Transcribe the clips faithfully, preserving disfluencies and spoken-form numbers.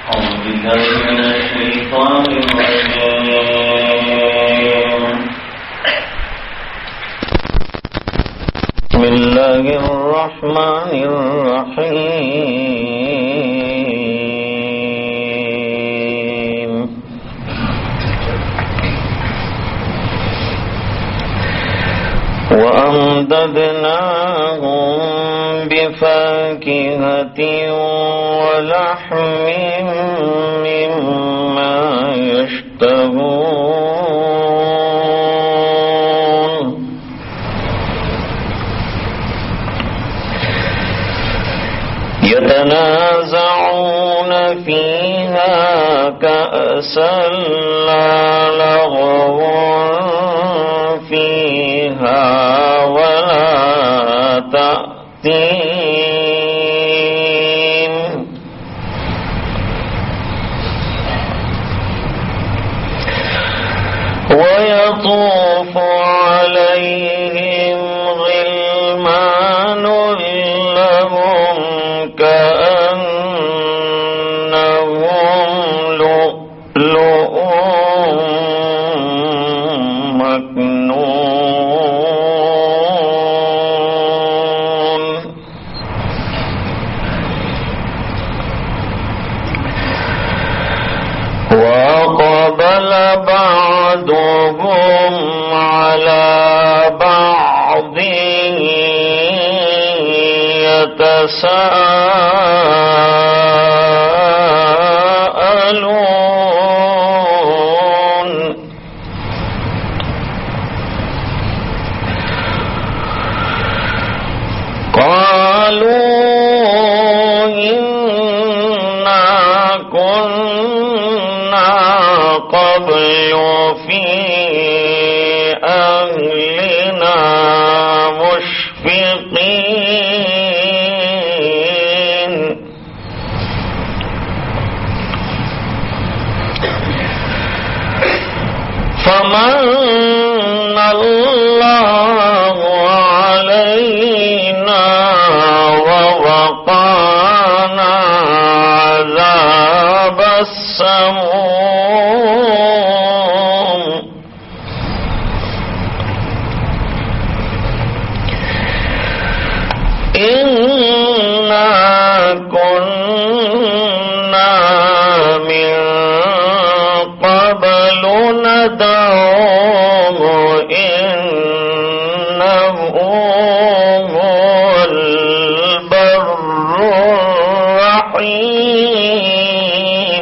أعوذ بالله من الشيطان الرجيم. بسم الله الرحمن الرحيم. وأمددناهم بفاكهة ولحم مما يشتهون يتنازعون فيها كأسا لا لغو فيها ولا تأثيم ويطوف عليهم غلمان لهم كأنهم لؤلؤ مكنون وأقبل بعضهم على بعض يتساءلون قالوا إنا كنا قبل في أهلنا مشفقين فمن الله علينا ووقانا عذاب السموم إنا كنا من قبل ندعوه إنه هو البر الرحيم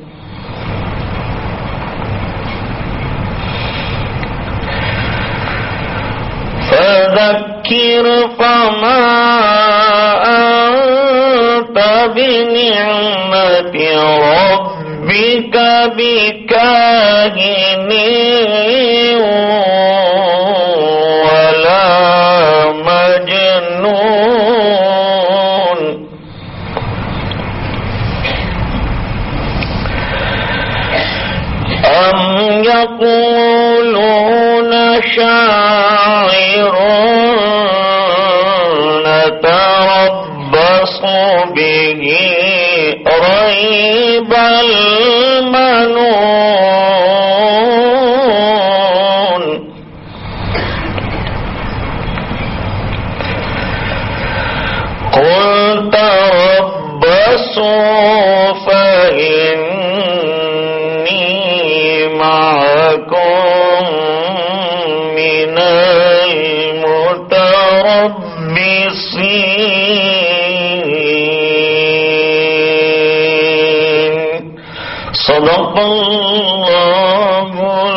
فذكر فما أنت بنعمة ربك بكاهن ولا مجنون أم يقولون شاعر نتربص به ريب المنون قل تربصوا فإني معكم من المتربصين. صدق الله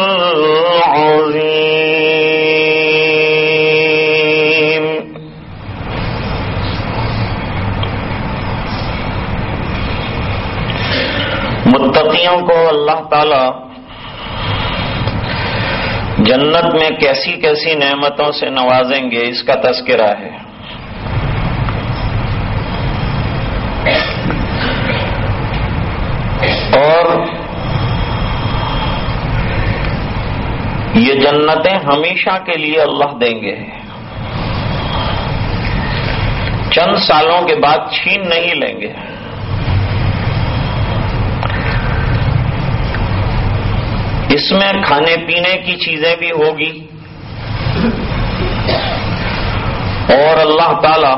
العظيم. मुत्तकियों को अल्लाह ताला जन्नत में कैसी कैसी नेमतों से नवाजेंगे इसका तज़किरा है। और ये जन्नतें हमेशा के लिए अल्लाह देंगे, चंद सालों के बाद छीन नहीं लेंगे। اس میں کھانے پینے کی چیزیں بھی ہوگی، اور اللہ تعالی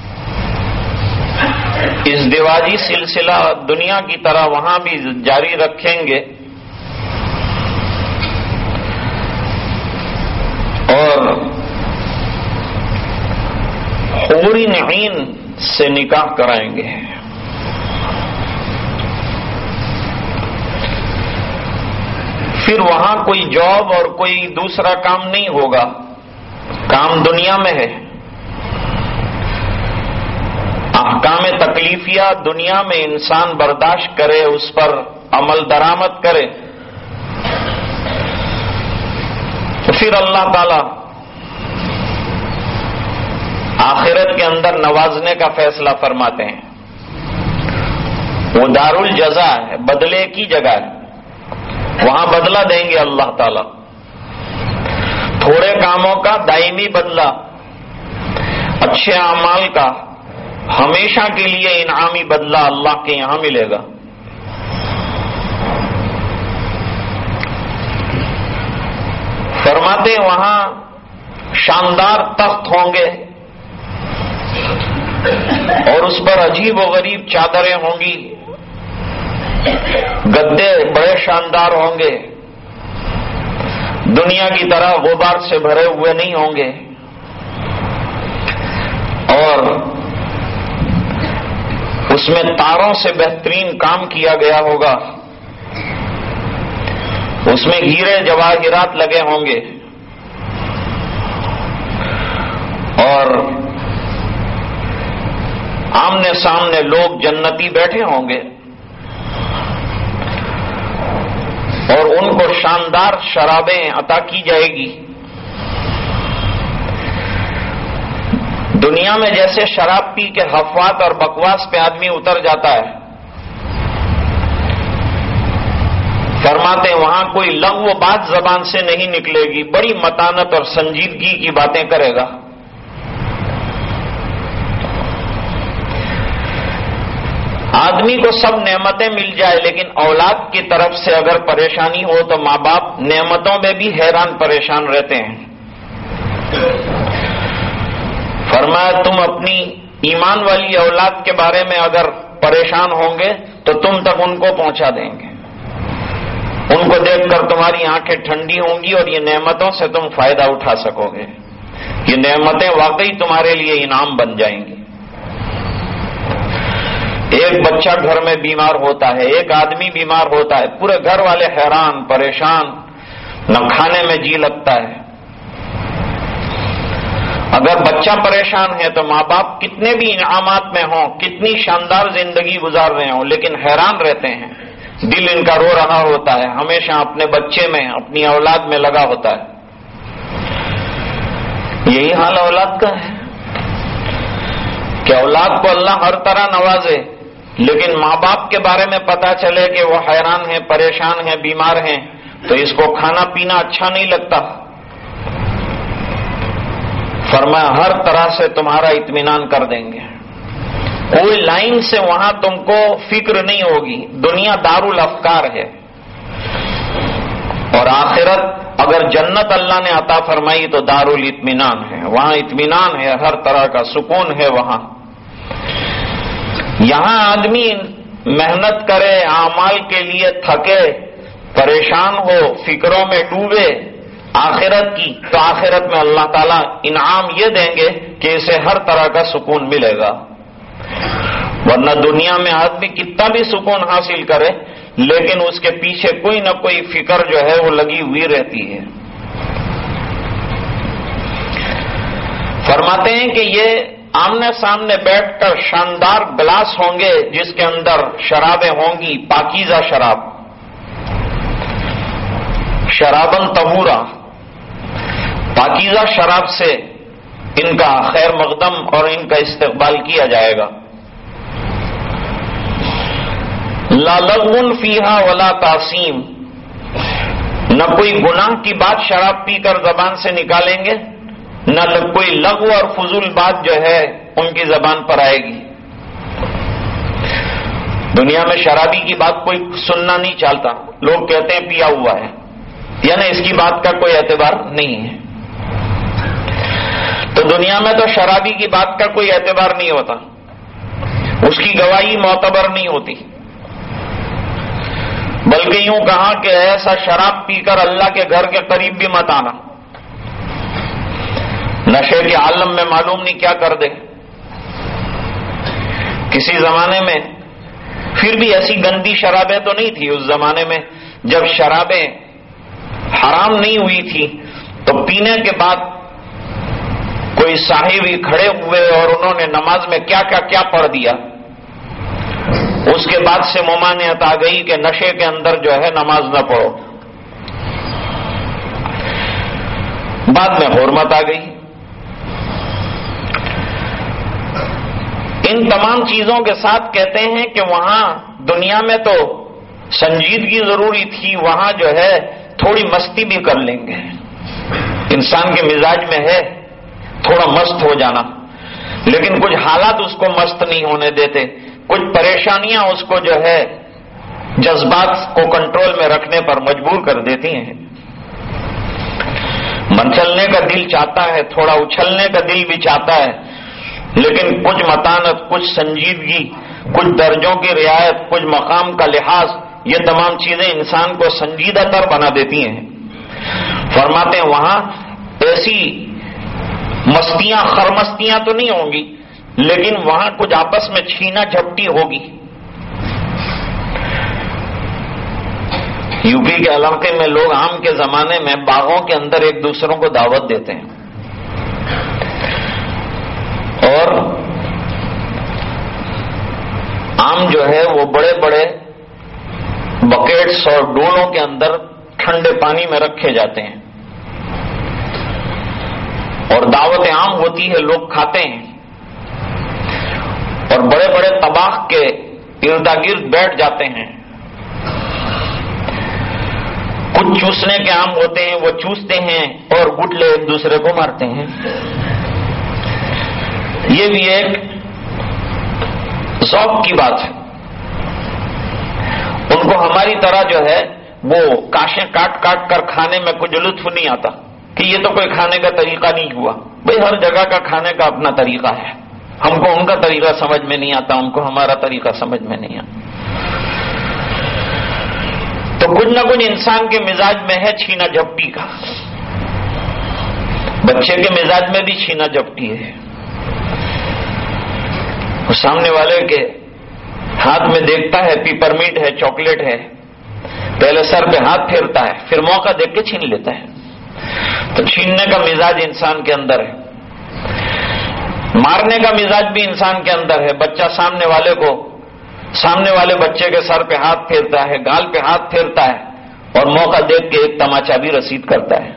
ازدواجی سلسلہ دنیا کی طرح وہاں بھی جاری رکھیں گے، اور حور عین سے نکاح کرائیں گے۔ پھر وہاں کوئی جاب اور کوئی دوسرا کام نہیں ہوگا، کام دنیا میں ہے۔ احکام تکلیفیہ دنیا میں انسان برداشت کرے، اس پر عمل درآمد کرے، تو پھر اللہ تعالی آخرت کے اندر نوازنے کا فیصلہ فرماتے ہیں۔ وہ دار الجزا ہے، بدلے کی جگہ ہے، وہاں بدلہ دیں گے اللہ تعالی۔ تھوڑے کاموں کا دائمی بدلہ، اچھے اعمال کا ہمیشہ کے لیے انعامی بدلہ اللہ کے یہاں ملے گا۔ فرماتے ہیں وہاں شاندار تخت ہوں گے، اور اس پر عجیب و غریب چادریں ہوں گی، گدے بڑے شاندار ہوں گے، دنیا کی طرح غبار سے بھرے ہوئے نہیں ہوں گے، اور اس میں تاروں سے بہترین کام کیا گیا ہوگا، اس میں ہیرے جواہرات لگے ہوں گے، اور آمنے سامنے لوگ جنتی بیٹھے ہوں گے، اور ان کو شاندار شرابیں عطا کی جائے گی۔ دنیا میں جیسے شراب پی کے حفوات اور بکواس پہ آدمی اتر جاتا ہے، فرماتے ہیں وہاں کوئی لغو بات زبان سے نہیں نکلے گی، بڑی متانت اور سنجیدگی کی باتیں کرے گا۔ آدمی کو سب نعمتیں مل جائے، لیکن اولاد کی طرف سے اگر پریشانی ہو تو ماں باپ نعمتوں میں بھی حیران پریشان رہتے ہیں۔ فرمایا تم اپنی ایمان والی اولاد کے بارے میں اگر پریشان ہوں گے تو تم تک ان کو پہنچا دیں گے، ان کو دیکھ کر تمہاری آنکھیں ٹھنڈی ہوں گی، اور یہ نعمتوں سے تم فائدہ اٹھا سکو گے، یہ نعمتیں واقعی تمہارے لیے انعام بن جائیں گی۔ ایک بچہ گھر میں بیمار ہوتا ہے، ایک آدمی بیمار ہوتا ہے، پورے گھر والے حیران پریشان، نہ کھانے میں جی لگتا ہے۔ اگر بچہ پریشان ہے تو ماں باپ کتنے بھی انعامات میں ہوں، کتنی شاندار زندگی گزار رہے ہوں، لیکن حیران رہتے ہیں، دل ان کا رو رہا ہوتا ہے، ہمیشہ اپنے بچے میں، اپنی اولاد میں لگا ہوتا ہے۔ یہی حال اولاد کا ہے کہ اولاد کو اللہ ہر طرح نوازے، لیکن ماں باپ کے بارے میں پتا چلے کہ وہ حیران ہیں، پریشان ہیں، بیمار ہیں، تو اس کو کھانا پینا اچھا نہیں لگتا۔ فرمایا ہر طرح سے تمہارا اطمینان کر دیں گے، کوئی لائن سے وہاں تم کو فکر نہیں ہوگی۔ دنیا دار الافکار ہے، اور آخرت اگر جنت اللہ نے عطا فرمائی تو دار الاطمینان ہے، وہاں اطمینان ہے، ہر طرح کا سکون ہے وہاں۔ یہاں آدمی محنت کرے، اعمال کے لیے تھکے، پریشان ہو، فکروں میں ڈوبے آخرت کی، تو آخرت میں اللہ تعالیٰ انعام یہ دیں گے کہ اسے ہر طرح کا سکون ملے گا۔ ورنہ دنیا میں آدمی کتنا بھی سکون حاصل کرے، لیکن اس کے پیچھے کوئی نہ کوئی فکر جو ہے وہ لگی ہوئی رہتی ہے۔ فرماتے ہیں کہ یہ آمنے سامنے بیٹھ کر شاندار گلاس ہوں گے جس کے اندر شرابیں ہوں گی، پاکیزہ شراب، شرابن طہورا، پاکیزہ شراب سے ان کا خیر مقدم اور ان کا استقبال کیا جائے گا۔ لا لغو فیہا ولا تعصیم، نہ کوئی گناہ کی بات شراب پی کر زبان سے نکالیں گے، نہ کوئی لغو اور فضول بات جو ہے ان کی زبان پر آئے گی۔ دنیا میں شرابی کی بات کوئی سننا نہیں چاہتا، لوگ کہتے ہیں پیا ہوا ہے، یعنی اس کی بات کا کوئی اعتبار نہیں ہے. تو دنیا میں تو شرابی کی بات کا کوئی اعتبار نہیں ہوتا، اس کی گواہی معتبر نہیں ہوتی، بلکہ یوں کہا کہ ایسا شراب پی کر اللہ کے گھر کے قریب بھی مت آنا، نشے کے عالم میں معلوم نہیں کیا کر دے. کسی زمانے میں پھر بھی ایسی گندی شرابیں تو نہیں تھی، اس زمانے میں جب شرابیں حرام نہیں ہوئی تھی تو پینے کے بعد کوئی صاحب ہی کھڑے ہوئے اور انہوں نے نماز میں کیا کیا کیا پڑھ دیا، اس کے بعد سے ممانعت آ گئی کہ نشے کے اندر جو ہے نماز نہ پڑھو. بعد میں حرمت آ گئی. ان تمام چیزوں کے ساتھ کہتے ہیں کہ وہاں دنیا میں تو سنجیدگی ضروری تھی، وہاں جو ہے تھوڑی مستی بھی کر لیں گے. انسان کے مزاج میں ہے تھوڑا مست ہو جانا، لیکن کچھ حالات اس کو مست نہیں ہونے دیتے، کچھ پریشانیاں اس کو جو ہے جذبات کو کنٹرول میں رکھنے پر مجبور کر دیتی ہیں. منچلنے کا دل چاہتا ہے، تھوڑا اچھلنے کا دل بھی چاہتا ہے، لیکن کچھ متانت، کچھ سنجیدگی، کچھ درجوں کی رعایت، کچھ مقام کا لحاظ، یہ تمام چیزیں انسان کو سنجیدہ تر بنا دیتی ہیں. فرماتے ہیں وہاں ایسی مستیاں خرمستیاں تو نہیں ہوں گی، لیکن وہاں کچھ آپس میں چھینا جھپٹی ہوگی. یو پی کے علاقے میں لوگ عام کے زمانے میں باغوں کے اندر ایک دوسروں کو دعوت دیتے ہیں اور آم جو ہے وہ بڑے بڑے بکیٹس اور ڈولوں کے اندر ٹھنڈے پانی میں رکھے جاتے ہیں اور دعوت عام ہوتی ہے، لوگ کھاتے ہیں اور بڑے بڑے طباخ کے ارد گرد بیٹھ جاتے ہیں. کچھ چوسنے کے عام ہوتے ہیں، وہ چوستے ہیں اور گٹلے ایک دوسرے کو مارتے ہیں. یہ بھی ایک ذوق کی بات ہے. ان کو ہماری طرح جو ہے وہ کاشیں کاٹ کاٹ کر کھانے میں کچھ لطف نہیں آتا کہ یہ تو کوئی کھانے کا طریقہ نہیں ہوا. بھئی ہر جگہ کا کھانے کا اپنا طریقہ ہے، ہم کو ان کا طریقہ سمجھ میں نہیں آتا، ان کو ہمارا طریقہ سمجھ میں نہیں آتا. تو کچھ نہ کچھ انسان کے مزاج میں ہے چھینا جھپٹی کا. بچے کے مزاج میں بھی چھینا جھپٹی ہے. وہ سامنے والے کے ہاتھ میں دیکھتا ہے پیپر میٹ ہے، چاکلیٹ ہے، پہلے سر پہ ہاتھ پھیرتا ہے، پھر موقع دیکھ کے چھین لیتا ہے. تو چھیننے کا مزاج انسان کے اندر ہے، مارنے کا مزاج بھی انسان کے اندر ہے. بچہ سامنے والے کو سامنے والے بچے کے سر پہ ہاتھ پھیرتا ہے، گال پہ ہاتھ پھیرتا ہے اور موقع دیکھ کے ایک تماچا بھی رسید کرتا ہے.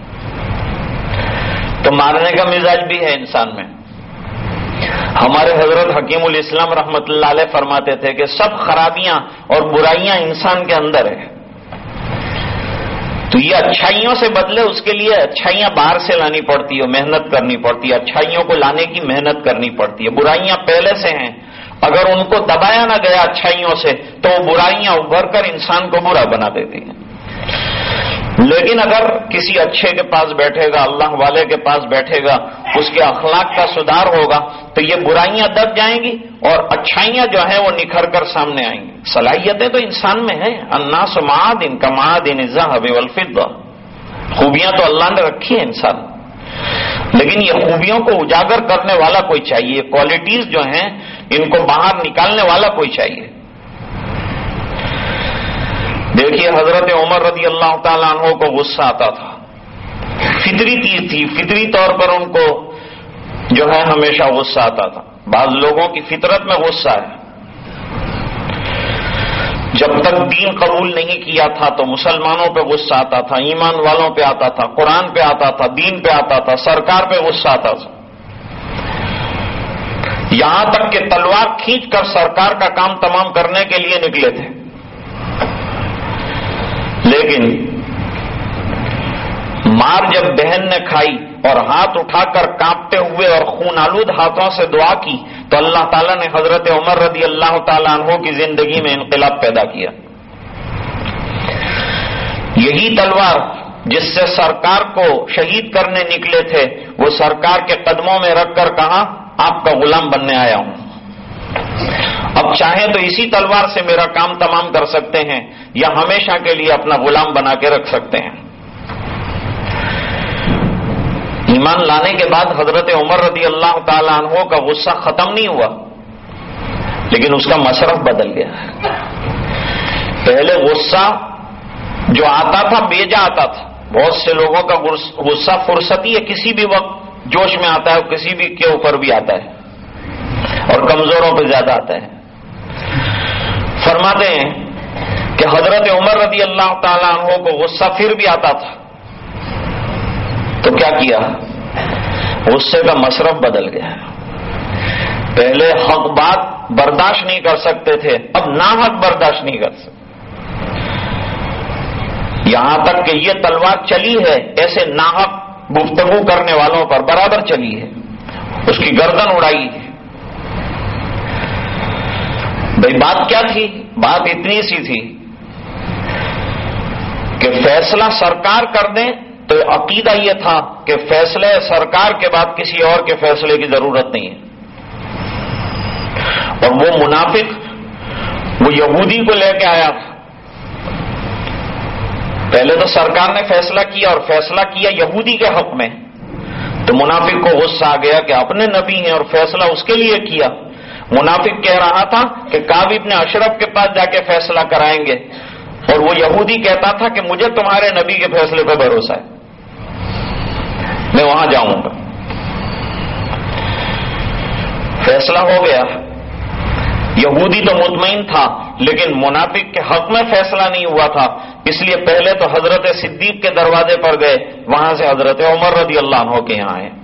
تو مارنے کا مزاج بھی ہے انسان میں. ہمارے حضرت حکیم الاسلام رحمت اللہ علیہ فرماتے تھے کہ سب خرابیاں اور برائیاں انسان کے اندر ہے. تو یہ اچھائیوں سے بدلے اس کے لیے اچھائیاں باہر سے لانی پڑتی ہے، محنت کرنی پڑتی ہے، اچھائیوں کو لانے کی محنت کرنی پڑتی ہے. برائیاں پہلے سے ہیں، اگر ان کو دبایا نہ گیا اچھائیوں سے تو وہ برائیاں ابھر کر انسان کو برا بنا دیتی ہیں. لیکن اگر کسی اچھے کے پاس بیٹھے گا، اللہ والے کے پاس بیٹھے گا، اس کے اخلاق کا سدھار ہوگا تو یہ برائیاں دب جائیں گی اور اچھائیاں جو ہیں وہ نکھر کر سامنے آئیں گی. صلاحیتیں تو انسان میں ہیں. الناس معادن کمعادن الذهب والفضة. خوبیاں تو اللہ نے رکھی ہیں انسان، لیکن یہ خوبیوں کو اجاگر کرنے والا کوئی چاہیے. کوالٹیز جو ہیں ان کو باہر نکالنے والا کوئی چاہیے. دیکھیے حضرت عمر رضی اللہ تعالیٰ عنہ کو غصہ آتا تھا، فطری چیز تھی، فطری طور پر ان کو جو ہے ہمیشہ غصہ آتا تھا. بعض لوگوں کی فطرت میں غصہ ہے. جب تک دین قبول نہیں کیا تھا تو مسلمانوں پہ غصہ آتا تھا، ایمان والوں پہ آتا تھا، قرآن پہ آتا تھا، دین پہ آتا تھا، سرکار پہ غصہ آتا تھا، یہاں تک کہ تلوار کھینچ کر سرکار کا کام تمام کرنے کے لیے نکلے تھے. لیکن مار جب بہن نے کھائی اور ہاتھ اٹھا کر کانپتے ہوئے اور خون آلود ہاتھوں سے دعا کی تو اللہ تعالیٰ نے حضرت عمر رضی اللہ تعالیٰ عنہ کی زندگی میں انقلاب پیدا کیا. یہی تلوار جس سے سرکار کو شہید کرنے نکلے تھے، وہ سرکار کے قدموں میں رکھ کر کہا آپ کا غلام بننے آیا ہوں، اب چاہیں تو اسی تلوار سے میرا کام تمام کر سکتے ہیں یا ہمیشہ کے لیے اپنا غلام بنا کے رکھ سکتے ہیں۔ ایمان لانے کے بعد حضرت عمر رضی اللہ تعالی عنہ کا غصہ ختم نہیں ہوا، لیکن اس کا مصرف بدل گیا۔ پہلے غصہ جو آتا تھا بیجا آتا تھا، بہت سے لوگوں کا غصہ فرصتی ہے، کسی بھی وقت جوش میں آتا ہے، کسی بھی کے اوپر بھی آتا ہے اور کمزوروں پہ زیادہ آتا ہے۔ فرماتے ہیں کہ حضرت عمر رضی اللہ تعالیٰ عنہ کو غصہ پھر بھی آتا تھا، تو کیا کیا؟ غصے کا مصرف بدل گیا۔ پہلے حق بات برداشت نہیں کر سکتے تھے، اب ناحق برداشت نہیں کر سکتے، یہاں تک کہ یہ تلوار چلی ہے ایسے ناحق گفتگو کرنے والوں پر برابر چلی ہے، اس کی گردن اڑائی ہے۔ بھئی بات کیا تھی؟ بات اتنی سی تھی کہ فیصلہ سرکار کر دیں، تو عقیدہ یہ تھا کہ فیصلے سرکار کے بعد کسی اور کے فیصلے کی ضرورت نہیں ہے۔ اور وہ منافق وہ یہودی کو لے کے آیا تھا، پہلے تو سرکار نے فیصلہ کیا اور فیصلہ کیا یہودی کے حق میں، تو منافق کو غصہ آ گیا کہ اپنے نبی ہیں اور فیصلہ اس کے لیے کیا۔ منافق کہہ رہا تھا کہ کعب ابن اشرف کے پاس جا کے فیصلہ کرائیں گے، اور وہ یہودی کہتا تھا کہ مجھے تمہارے نبی کے فیصلے پہ بھروسہ ہے، میں وہاں جاؤں گا۔ فیصلہ ہو گیا، یہودی تو مطمئن تھا لیکن منافق کے حق میں فیصلہ نہیں ہوا تھا، اس لیے پہلے تو حضرت صدیق کے دروازے پر گئے، وہاں سے حضرت عمر رضی اللہ عنہ کے یہاں آئے۔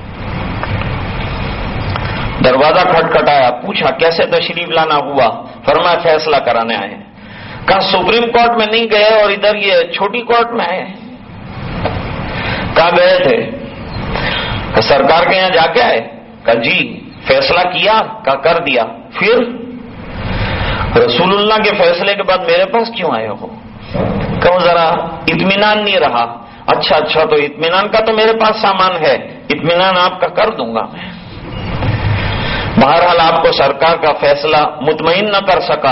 دروازہ کھٹکھٹایا، پوچھا کیسے تشریف لانا ہوا؟ فرمایا فیصلہ کرانے آئے۔ کہا سپریم کورٹ میں نہیں گئے اور ادھر یہ چھوٹی کورٹ میں آئے؟ کہاں گئے تھے؟ کہ سرکار کے یہاں جا کے آئے؟ کہا جی۔ فیصلہ کیا؟ کہا کر دیا۔ پھر رسول اللہ کے فیصلے کے بعد میرے پاس کیوں آئے ہو؟ کہوں ذرا اطمینان نہیں رہا۔ اچھا اچھا تو اطمینان کا تو میرے پاس سامان ہے، اطمینان آپ کا کر دوں گا میں۔ بہرحال آپ کو سرکار کا فیصلہ مطمئن نہ کر سکا،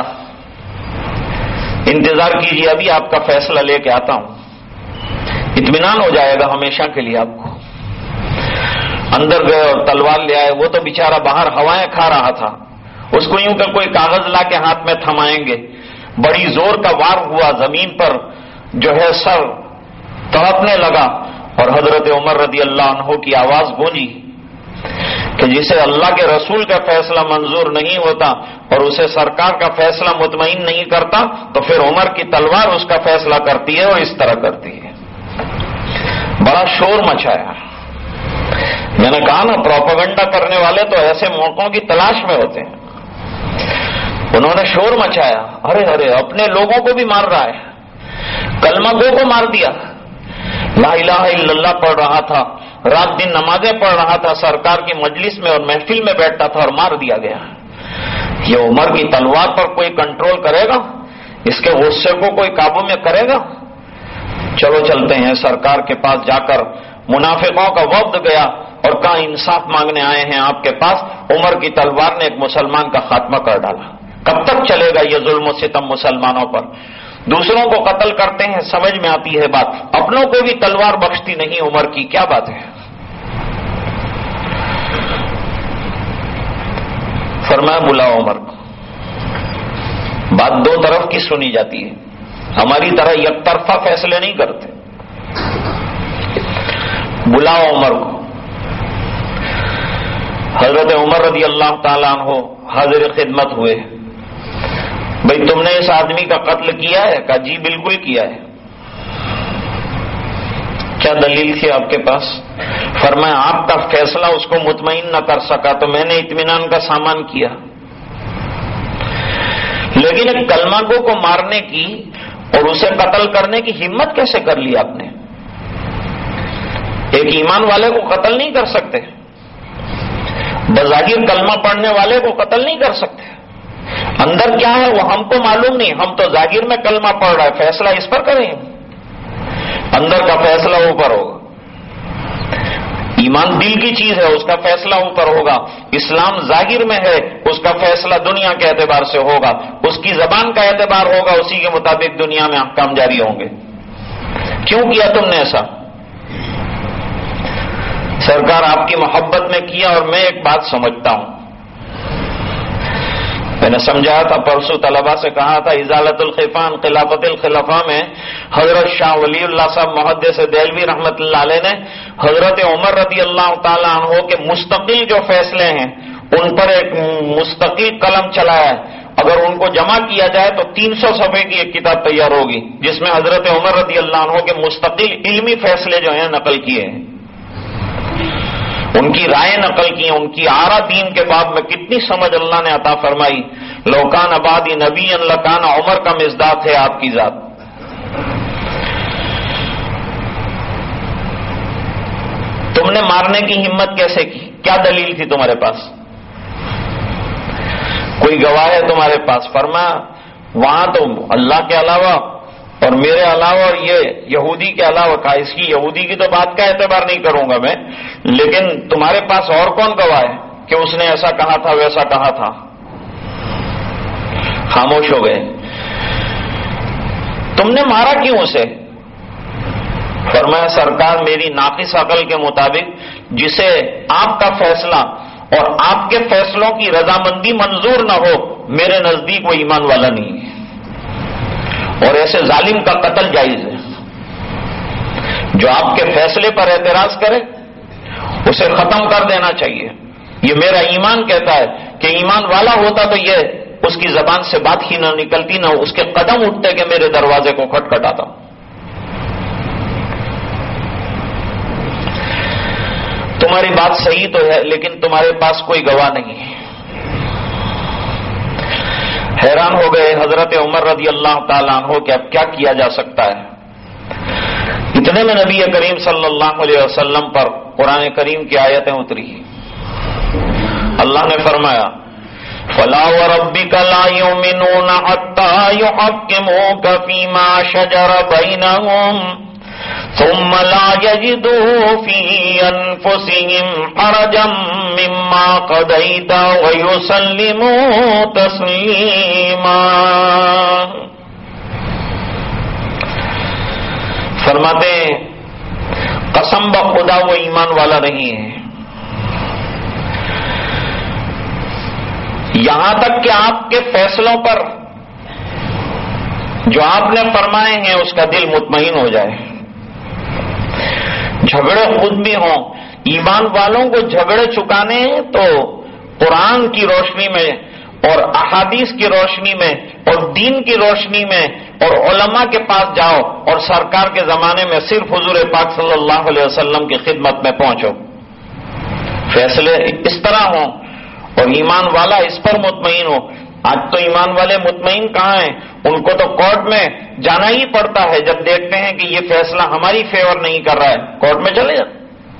انتظار کیجیے، ابھی آپ کا فیصلہ لے کے آتا ہوں، اطمینان ہو جائے گا ہمیشہ کے لیے آپ کو۔ اندر گئے اور تلوار لے آئے، وہ تو بیچارہ باہر ہوائیں کھا رہا تھا، اس کو یوں کہ کوئی کاغذ لا کے ہاتھ میں تھمائیں گے، بڑی زور کا وار ہوا، زمین پر جو ہے سر تڑپنے لگا، اور حضرت عمر رضی اللہ عنہ کی آواز گونجی کہ جسے اللہ کے رسول کا فیصلہ منظور نہیں ہوتا اور اسے سرکار کا فیصلہ مطمئن نہیں کرتا، تو پھر عمر کی تلوار اس کا فیصلہ کرتی ہے اور اس طرح کرتی ہے۔ بڑا شور مچایا۔ میں نے کہا نا پروپیگنڈا کرنے والے تو ایسے موقعوں کی تلاش میں ہوتے ہیں۔ انہوں نے شور مچایا، ارے ارے اپنے لوگوں کو بھی مار رہا ہے، کلمہ گو کو مار دیا، لا الہ الا اللہ پڑھ رہا تھا، رات دن نمازیں پڑھ رہا تھا، سرکار کی مجلس میں اور محفل میں بیٹھتا تھا اور مار دیا گیا۔ یہ عمر کی تلوار پر کوئی کنٹرول کرے گا؟ اس کے غصے کو کوئی قابو میں کرے گا؟ چلو چلتے ہیں سرکار کے پاس۔ جا کر منافقوں کا وفد گیا اور کہا انصاف مانگنے آئے ہیں آپ کے پاس، عمر کی تلوار نے ایک مسلمان کا خاتمہ کر ڈالا، کب تک چلے گا یہ ظلم و ستم مسلمانوں پر؟ دوسروں کو قتل کرتے ہیں، سمجھ میں آتی ہے بات، اپنوں کو بھی تلوار بخشتی نہیں عمر کی، کیا بات ہے؟ فرمایا بلاؤ عمر کو۔ بات دو طرف کی سنی جاتی ہے، ہماری طرح یک طرفہ فیصلے نہیں کرتے۔ بلاؤ عمر کو۔ حضرت عمر رضی اللہ تعالیٰ عنہ حاضر خدمت ہوئے۔ بھئی تم نے اس آدمی کا قتل کیا ہے؟ کہا جی بالکل کیا ہے۔ کیا دلیل تھی آپ کے پاس؟ فرمایا آپ کا فیصلہ اس کو مطمئن نہ کر سکا تو میں نے اطمینان کا سامان کیا۔ لیکن ایک کلمہ گو کو مارنے کی اور اسے قتل کرنے کی ہمت کیسے کر لی آپ نے؟ ایک ایمان والے کو قتل نہیں کر سکتے، بظاہر کلمہ پڑھنے والے کو قتل نہیں کر سکتے، اندر کیا ہے وہ ہم کو معلوم نہیں، ہم تو ظاہر میں کلمہ پڑھ رہا ہے، فیصلہ اس پر کریں۔ اندر کا فیصلہ اوپر ہوگا. ایمان دل کی چیز ہے، اس کا فیصلہ اوپر ہوگا. اسلام ظاہر میں ہے، اس کا فیصلہ دنیا کے اعتبار سے ہوگا. اس کی زبان کا اعتبار ہوگا، اسی کے مطابق دنیا میں احکام جاری ہوں گے. کیوں کیا تم نے ایسا؟ سرکار آپ کی محبت میں کیا. اور میں ایک بات سمجھتا ہوں، میں نے سمجھایا تھا پرسوں طلباء سے کہا تھا، ازالت الخفان خلافت الخلفاء میں حضرت شاہ ولی اللہ صاحب محدث دہلوی رحمۃ اللہ علیہ نے حضرت عمر رضی اللہ تعالی عنہ کے مستقل جو فیصلے ہیں ان پر ایک مستقل قلم چلایا ہے. اگر ان کو جمع کیا جائے تو تین سو صفحے کی ایک کتاب تیار ہوگی جس میں حضرت عمر رضی اللہ عنہ کے مستقل علمی فیصلے جو ہیں نقل کیے ہیں، ان کی رائے نقل کی ہیں، ان کی آرا دین کے باب میں کتنی سمجھ اللہ نے عطا فرمائی. لوکان آبادی نبی لکان عمر کا مزداد ہے آپ کی ذات. تم نے مارنے کی ہمت کیسے کی؟ کیا دلیل تھی تمہارے پاس؟ کوئی گواہ ہے تمہارے پاس؟ فرمایا وہاں تو اللہ کے علاوہ اور میرے علاوہ اور یہ یہودی کے علاوہ کا، اس کی یہودی کی تو بات کا اعتبار نہیں کروں گا میں، لیکن تمہارے پاس اور کون گواہ ہے کہ اس نے ایسا کہا تھا ویسا کہا تھا؟ خاموش ہو گئے. تم نے مارا کیوں اسے؟ فرمایا سرکار میری ناقص عقل کے مطابق جسے آپ کا فیصلہ اور آپ کے فیصلوں کی رضامندی منظور نہ ہو، میرے نزدیک وہ ایمان والا نہیں ہے، اور ایسے ظالم کا قتل جائز ہے. جو آپ کے فیصلے پر اعتراض کرے اسے ختم کر دینا چاہیے. یہ میرا ایمان کہتا ہے کہ ایمان والا ہوتا تو یہ اس کی زبان سے بات ہی نہ نکلتی، نہ اس کے قدم اٹھتے کہ میرے دروازے کو کھٹکھٹاتا. تمہاری بات صحیح تو ہے لیکن تمہارے پاس کوئی گواہ نہیں ہے. حیران ہو گئے حضرت عمر رضی اللہ تعالیٰ عنہ کہ اب کیا کیا جا سکتا ہے. اتنے میں نبی کریم صلی اللہ علیہ وسلم پر قرآن کریم کی آیتیں اتری. اللہ نے فرمایا فَلَا وَرَبِّكَ لَا يُؤْمِنُونَ حَتَّى يُحَكِّمُوكَ فِي مَا شَجَرَ بَيْنَهُمْ ثُمَّ لَا يَجِدُوا فِي أَنفُسِهِمْ حَرَجًا مِّمَّا قَضَيْتَ وَيُسَلِّمُوا تَسْلِيمًا. فرماتے ہیں قسم بخدا وہ ایمان والا نہیں ہے یہاں تک کہ آپ کے فیصلوں پر جو آپ نے فرمائے ہیں اس کا دل مطمئن ہو جائے. جھگڑے خود بھی ہوں. ایمان والوں کو جھگڑے چکانے تو قرآن کی روشنی میں اور احادیث کی روشنی میں اور دین کی روشنی میں اور علماء کے پاس جاؤ اور سرکار کے زمانے میں صرف حضور پاک صلی اللہ علیہ وسلم کی خدمت میں پہنچو. فیصلے اس طرح ہوں اور ایمان والا اس پر مطمئن ہو. آج تو ایمان والے مطمئن کہاں ہیں؟ ان کو تو کورٹ میں جانا ہی پڑتا ہے جب دیکھتے ہیں کہ یہ فیصلہ ہماری فیور نہیں کر رہا ہے. کورٹ میں چلے جاتے.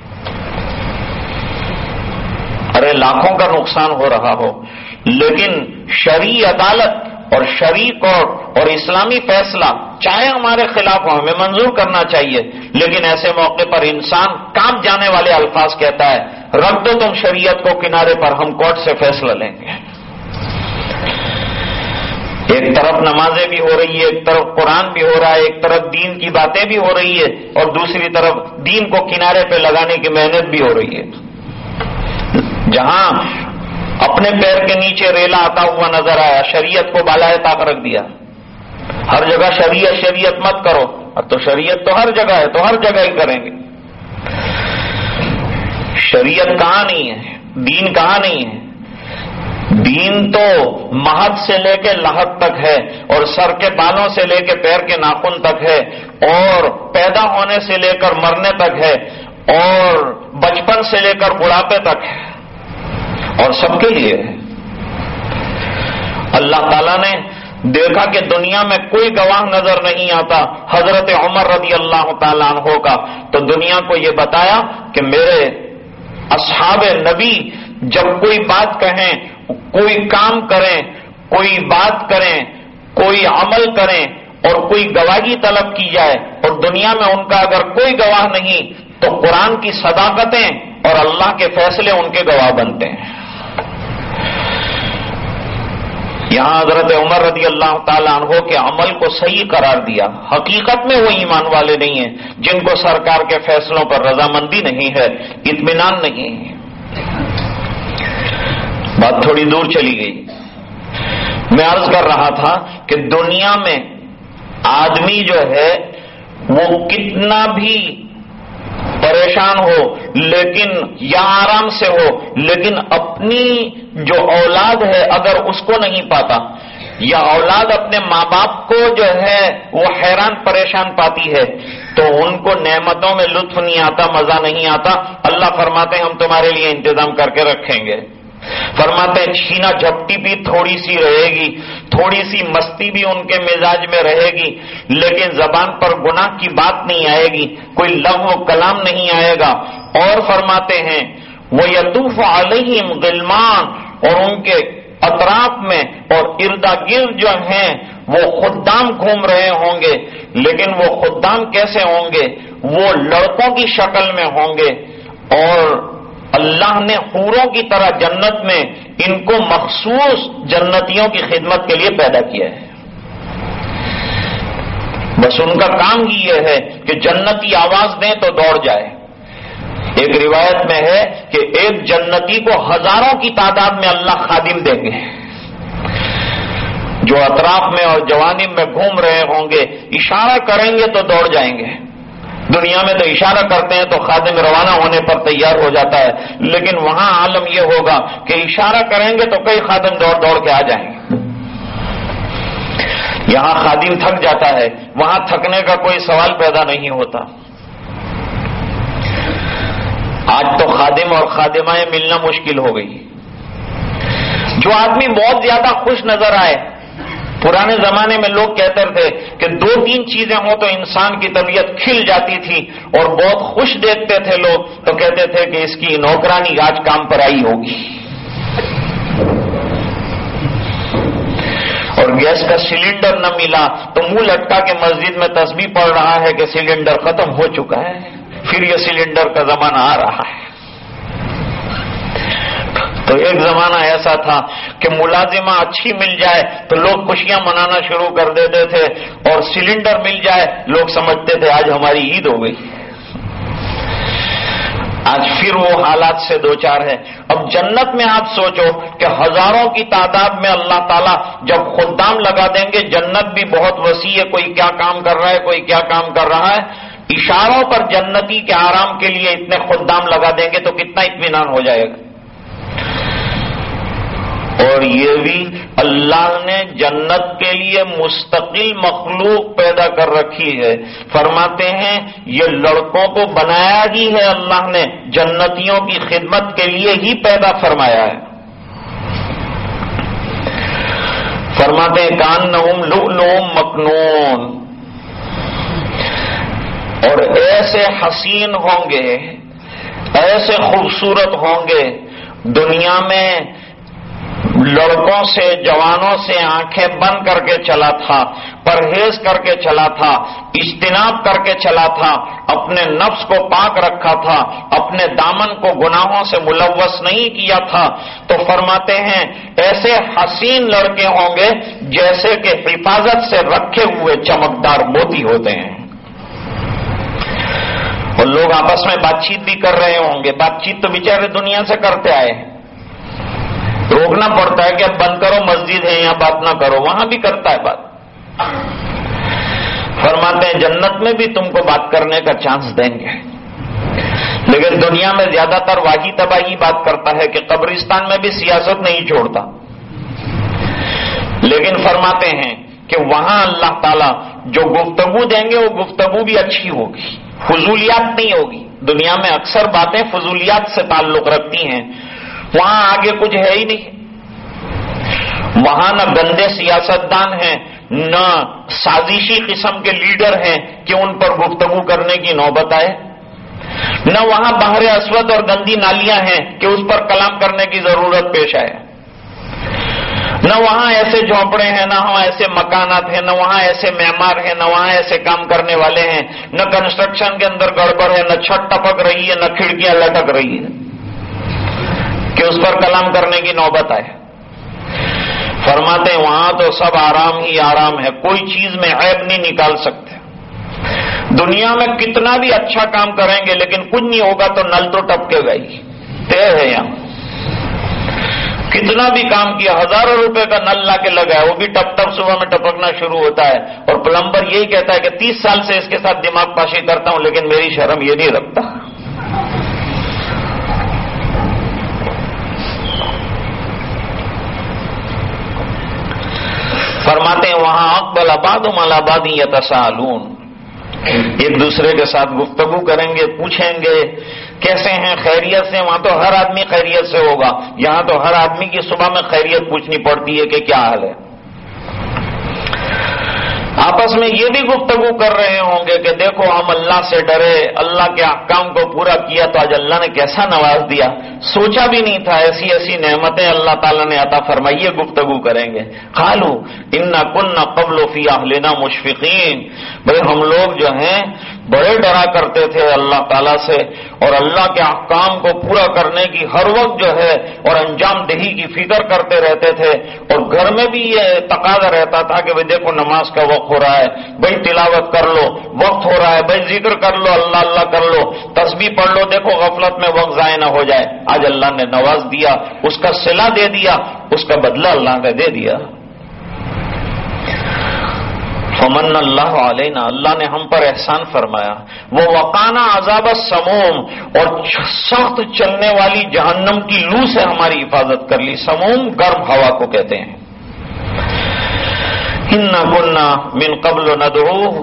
ارے لاکھوں کا نقصان ہو رہا ہو لیکن شرعی عدالت اور شرعی کورٹ اور اسلامی فیصلہ چاہے ہمارے خلاف ہو ہمیں منظور کرنا چاہیے. لیکن ایسے موقع پر انسان کانپ جانے والے الفاظ کہتا ہے رکھ دو تم شریعت کو کنارے پر، ہم کورٹ سے فیصلہ لیں گے. ایک طرف نمازیں بھی ہو رہی ہے، ایک طرف قرآن بھی ہو رہا ہے، ایک طرف دین کی باتیں بھی ہو رہی ہے اور دوسری طرف دین کو کنارے پہ لگانے کی محنت بھی ہو رہی ہے. جہاں اپنے پیر کے نیچے ریلا آتا ہوا نظر آیا شریعت کو بالائے طاق رکھ دیا. ہر جگہ شریعت شریعت مت کرو. اب تو شریعت تو ہر جگہ ہے تو ہر جگہ ہی کریں گے. شریعت کہاں نہیں ہے؟ دین کہاں نہیں ہے؟ دین تو مہد سے لے کے لحد تک ہے اور سر کے بالوں سے لے کے پیر کے ناخن تک ہے اور پیدا ہونے سے لے کر مرنے تک ہے اور بچپن سے لے کر بڑھاپے تک ہے اور سب کے لیے ہے. اللہ تعالیٰ نے دیکھا کہ دنیا میں کوئی گواہ نظر نہیں آتا حضرت عمر رضی اللہ تعالیٰ عنہ کا، تو دنیا کو یہ بتایا کہ میرے اصحاب نبی جب کوئی بات کہیں، کوئی کام کریں، کوئی بات کریں، کوئی عمل کریں اور کوئی گواہی طلب کی جائے اور اور دنیا میں ان کا اگر کوئی گواہ نہیں تو قرآن کی صداقتیں اور اللہ کے فیصلے ان کے گواہ بنتے ہیں۔ یہاں حضرت عمر رضی اللہ تعالیٰ عنہ کے عمل کو صحیح قرار دیا۔ حقیقت میں وہ ایمان والے نہیں ہیں جن کو سرکار کے فیصلوں پر رضامندی نہیں ہے، اطمینان نہیں ہے۔ بات تھوڑی دور چلی گئی۔ میں عرض کر رہا تھا کہ دنیا میں آدمی جو ہے وہ کتنا بھی پریشان ہو لیکن یا آرام سے ہو، لیکن اپنی جو اولاد ہے اگر اس کو نہیں پاتا، یا اولاد اپنے ماں باپ کو جو ہے وہ حیران پریشان پاتی ہے، تو ان کو نعمتوں میں لطف نہیں آتا، مزہ نہیں آتا۔ اللہ فرماتے ہیں ہم تمہارے لیے انتظام کر کے رکھیں گے۔ فرماتے ہیں چھینا جھپٹی بھی تھوڑی سی رہے گی، تھوڑی سی مستی بھی ان کے مزاج میں رہے گی، لیکن زبان پر گناہ کی بات نہیں آئے گی، کوئی لغو کلام نہیں آئے گا۔ اور فرماتے ہیں وَيَطُوفُ عَلَيْهِمْ غِلْمَانٌ، اور ان کے اطراف میں اور ارد گرد جو ہیں وہ خدام گھوم رہے ہوں گے، لیکن وہ خدام کیسے ہوں گے؟ وہ لڑکوں کی شکل میں ہوں گے، اور اللہ نے حوروں کی طرح جنت میں ان کو مخصوص جنتیوں کی خدمت کے لیے پیدا کیا ہے۔ بس ان کا کام ہی یہ ہے کہ جنتی آواز دیں تو دوڑ جائے۔ ایک روایت میں ہے کہ ایک جنتی کو ہزاروں کی تعداد میں اللہ خادم دیں گے جو اطراف میں اور جوانب میں گھوم رہے ہوں گے، اشارہ کریں گے تو دوڑ جائیں گے۔ دنیا میں تو اشارہ کرتے ہیں تو خادم روانہ ہونے پر تیار ہو جاتا ہے، لیکن وہاں عالم یہ ہوگا کہ اشارہ کریں گے تو کئی خادم دوڑ دوڑ کے آ جائیں گے۔ یہاں خادم تھک جاتا ہے، وہاں تھکنے کا کوئی سوال پیدا نہیں ہوتا۔ آج تو خادم اور خادمائیں ملنا مشکل ہو گئی۔ جو آدمی بہت زیادہ خوش نظر آئے، پرانے زمانے میں لوگ کہتے تھے کہ دو تین چیزیں ہوں تو انسان کی طبیعت کھل جاتی تھی، اور بہت خوش دیکھتے تھے لوگ تو کہتے تھے کہ اس کی نوکرانی آج کام پر آئی ہوگی، اور گیس کا سلنڈر نہ ملا تو منہ لٹکا کے مسجد میں تسبیح پڑھ رہا ہے کہ سلنڈر ختم ہو چکا ہے، پھر یہ سلنڈر کا زمانہ آ رہا ہے۔ تو ایک زمانہ ایسا تھا کہ ملازمہ اچھی مل جائے تو لوگ خوشیاں منانا شروع کر دیتے تھے، اور سلنڈر مل جائے لوگ سمجھتے تھے آج ہماری عید ہو گئی۔ آج پھر وہ حالات سے دوچار ہے۔ اب جنت میں آپ سوچو کہ ہزاروں کی تعداد میں اللہ تعالیٰ جب خدام لگا دیں گے، جنت بھی بہت وسیع ہے، کوئی کیا کام کر رہا ہے، کوئی کیا کام کر رہا ہے، اشاروں پر جنتی کے آرام کے لیے اتنے خدام لگا دیں گے تو کتنا اطمینان ہو جائے گا۔ اور یہ بھی اللہ نے جنت کے لیے مستقل مخلوق پیدا کر رکھی ہے۔ فرماتے ہیں یہ لڑکوں کو بنایا ہی ہے اللہ نے، جنتیوں کی خدمت کے لیے ہی پیدا فرمایا ہے۔ فرماتے ہیں کانہم لؤلؤ مکنون، اور ایسے حسین ہوں گے، ایسے خوبصورت ہوں گے۔ دنیا میں لڑکوں سے، جوانوں سے آنکھیں بند کر کے چلا تھا، پرہیز کر کے چلا تھا، اجتناب کر کے چلا تھا، اپنے نفس کو پاک رکھا تھا، اپنے دامن کو گناہوں سے ملوث نہیں کیا تھا، تو فرماتے ہیں ایسے حسین لڑکے ہوں گے جیسے کہ حفاظت سے رکھے ہوئے چمکدار موتی ہوتے ہیں۔ اور لوگ آپس میں بات چیت بھی کر رہے ہوں گے، بات چیت تو بیچارے دنیا سے کرتے آئے ہیں، روکنا پڑتا ہے کہ اب بند کرو، مسجد ہے یہاں بات نہ کرو، وہاں بھی کرتا ہے بات۔ فرماتے ہیں جنت میں بھی تم کو بات کرنے کا چانس دیں گے، لیکن دنیا میں زیادہ تر واہی تباہی بات کرتا ہے کہ قبرستان میں بھی سیاست نہیں چھوڑتا۔ لیکن فرماتے ہیں کہ وہاں اللہ تعالیٰ جو گفتگو دیں گے وہ گفتگو بھی اچھی ہوگی، فضولیات نہیں ہوگی۔ دنیا میں اکثر باتیں فضولیات سے تعلق رکھتی ہیں، وہاں آگے کچھ ہے ہی نہیں۔ وہاں نہ گندے سیاستدان ہیں، نہ سازشی قسم کے لیڈر ہیں کہ ان پر گفتگو کرنے کی نوبت آئے، نہ وہاں بحر اسود اور گندی نالیاں ہیں کہ اس پر کلام کرنے کی ضرورت پیش آئے۔ نہ وہاں ایسے جھونپڑے ہیں، نہ وہاں ایسے مکانات ہیں، نہ وہاں ایسے معمار ہیں، نہ وہاں ایسے کام کرنے والے ہیں، نہ کنسٹرکشن کے اندر گڑبڑ ہے، نہ چھت ٹپک رہی ہے، نہ کھڑکیاں لٹک رہی ہے کہ اس پر کلام کرنے کی نوبت آئے۔ فرماتے ہیں وہاں تو سب آرام ہی آرام ہے، کوئی چیز میں عیب نہیں نکال سکتے۔ دنیا میں کتنا بھی اچھا کام کریں گے لیکن کچھ نہیں ہوگا تو نل تو ٹپکے گا ہی، طے ہے یہاں۔ کتنا بھی کام کیا، ہزاروں روپے کا نل لا کے لگا ہے، وہ بھی ٹپ ٹپ صبح میں ٹپکنا شروع ہوتا ہے، اور پلمبر یہی کہتا ہے کہ تیس سال سے اس کے ساتھ دماغ پاشی کرتا ہوں لیکن میری شرم یہ نہیں رکھتا۔ فرماتے ہیں وہاں اقبل بعضهم علی بعض یتساءلون، ایک دوسرے کے ساتھ گفتگو کریں گے، پوچھیں گے کیسے ہیں، خیریت سے۔ وہاں تو ہر آدمی خیریت سے ہوگا، یہاں تو ہر آدمی کی صبح میں خیریت پوچھنی پڑتی ہے کہ کیا حال ہے۔ آپس میں یہ بھی گفتگو کر رہے ہوں گے کہ دیکھو ہم اللہ سے ڈرے، اللہ کے احکام کو پورا کیا تو آج اللہ نے کیسا نواز دیا، سوچا بھی نہیں تھا ایسی ایسی نعمتیں اللہ تعالیٰ نے عطا فرمائی۔ یہ گفتگو کریں گے۔ قالوا انا كنا قبل فی اہلنا مشفقین، بھائی ہم لوگ جو ہیں بڑے ڈرا کرتے تھے اللہ تعالیٰ سے، اور اللہ کے احکام کو پورا کرنے کی ہر وقت جو ہے اور انجام دہی کی فکر کرتے رہتے تھے، اور گھر میں بھی یہ تقاضا رہتا تھا کہ بھائی دیکھو نماز کا وقت ہو رہا ہے، بھائی تلاوت کر لو، وقت ہو رہا ہے، بھائی ذکر کر لو، اللہ اللہ کر لو، تسبیح پڑھ لو، دیکھو غفلت میں وقت ضائع نہ ہو جائے۔ آج اللہ نے نواز دیا، اس کا صلہ دے دیا، اس کا بدلہ اللہ نے دے دیا۔ فمن اللہ علینا، اللہ نے ہم پر احسان فرمایا۔ وہ وقانا عذاب السموم، اور سخت چلنے والی جہنم کی لو سے ہماری حفاظت کر لی۔ سموم گرم ہوا کو کہتے ہیں۔ انا كنا من قبل ندعوه،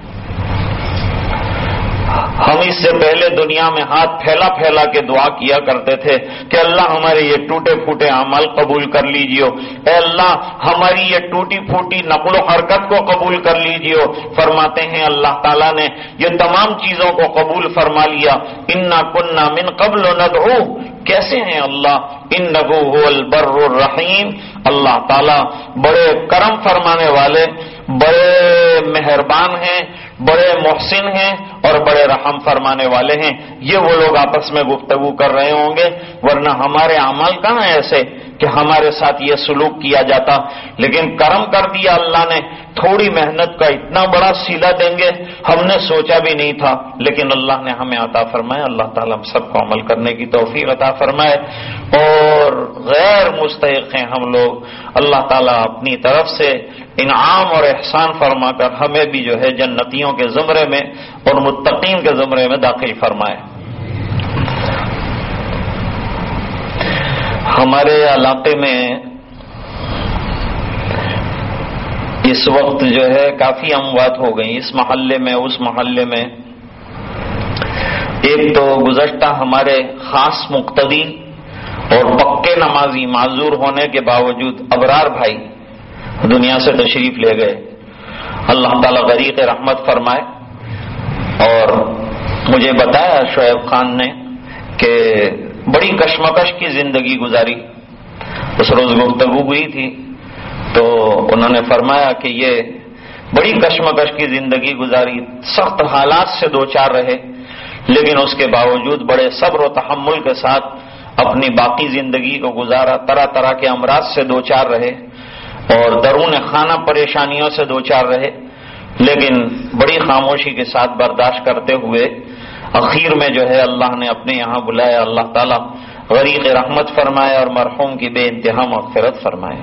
ہم اس سے پہلے دنیا میں ہاتھ پھیلا پھیلا کے دعا کیا کرتے تھے کہ اللہ ہمارے یہ ٹوٹے پھوٹے اعمال قبول کر لیجیو، اے اللہ ہماری یہ ٹوٹی پھوٹی نقل و حرکت کو قبول کر لیجیو۔ فرماتے ہیں اللہ تعالیٰ نے یہ تمام چیزوں کو قبول فرما لیا۔ انا كنا من قبل ندعوه، کیسے ہیں اللہ؟ انہ هو البر الرحیم، اللہ تعالیٰ بڑے کرم فرمانے والے، بڑے مہربان ہیں، بڑے محسن ہیں اور بڑے رحم فرمانے والے ہیں۔ یہ وہ لوگ آپس میں گفتگو کر رہے ہوں گے، ورنہ ہمارے اعمال کہاں ایسے کہ ہمارے ساتھ یہ سلوک کیا جاتا، لیکن کرم کر دیا اللہ نے، تھوڑی محنت کا اتنا بڑا صلہ دیں گے ہم نے سوچا بھی نہیں تھا، لیکن اللہ نے ہمیں عطا فرمایا۔ اللہ تعالیٰ ہم سب کو عمل کرنے کی توفیق عطا فرمائے، اور غیر مستحق ہیں ہم لوگ، اللہ تعالیٰ اپنی طرف سے انعام اور احسان فرما کر ہمیں بھی جو ہے جنتیوں کے زمرے میں اور متقین کے زمرے میں داخل فرمائے۔ ہمارے علاقے میں اس وقت جو ہے کافی اموات ہو گئی، اس محلے میں اس محلے میں۔ ایک تو گزشتہ ہمارے خاص مقتدی اور پکے نمازی معذور ہونے کے باوجود ابرار بھائی دنیا سے تشریف لے گئے، اللہ تعالیٰ غریق رحمت فرمائے۔ اور مجھے بتایا شعیب خان نے کہ بڑی کشمکش کی زندگی گزاری، اس روز گفتگو ہوئی تھی تو انہوں نے فرمایا کہ یہ بڑی کشمکش کی زندگی گزاری، سخت حالات سے دوچار رہے، لیکن اس کے باوجود بڑے صبر و تحمل کے ساتھ اپنی باقی زندگی کو گزارا، طرح طرح کے امراض سے دوچار رہے اور درون خانہ پریشانیوں سے دوچار رہے، لیکن بڑی خاموشی کے ساتھ برداشت کرتے ہوئے اخیر میں جو ہے اللہ نے اپنے یہاں بلایا۔ اللہ تعالیٰ غریق رحمت فرمائے اور مرحوم کی بے انتہا مغفرت فرمائے۔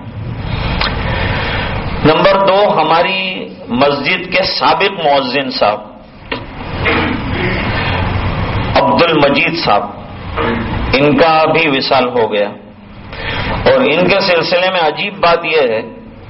نمبر دو، ہماری مسجد کے سابق مؤذن صاحب عبد المجید صاحب، ان کا بھی وصال ہو گیا، اور ان کے سلسلے میں عجیب بات یہ ہے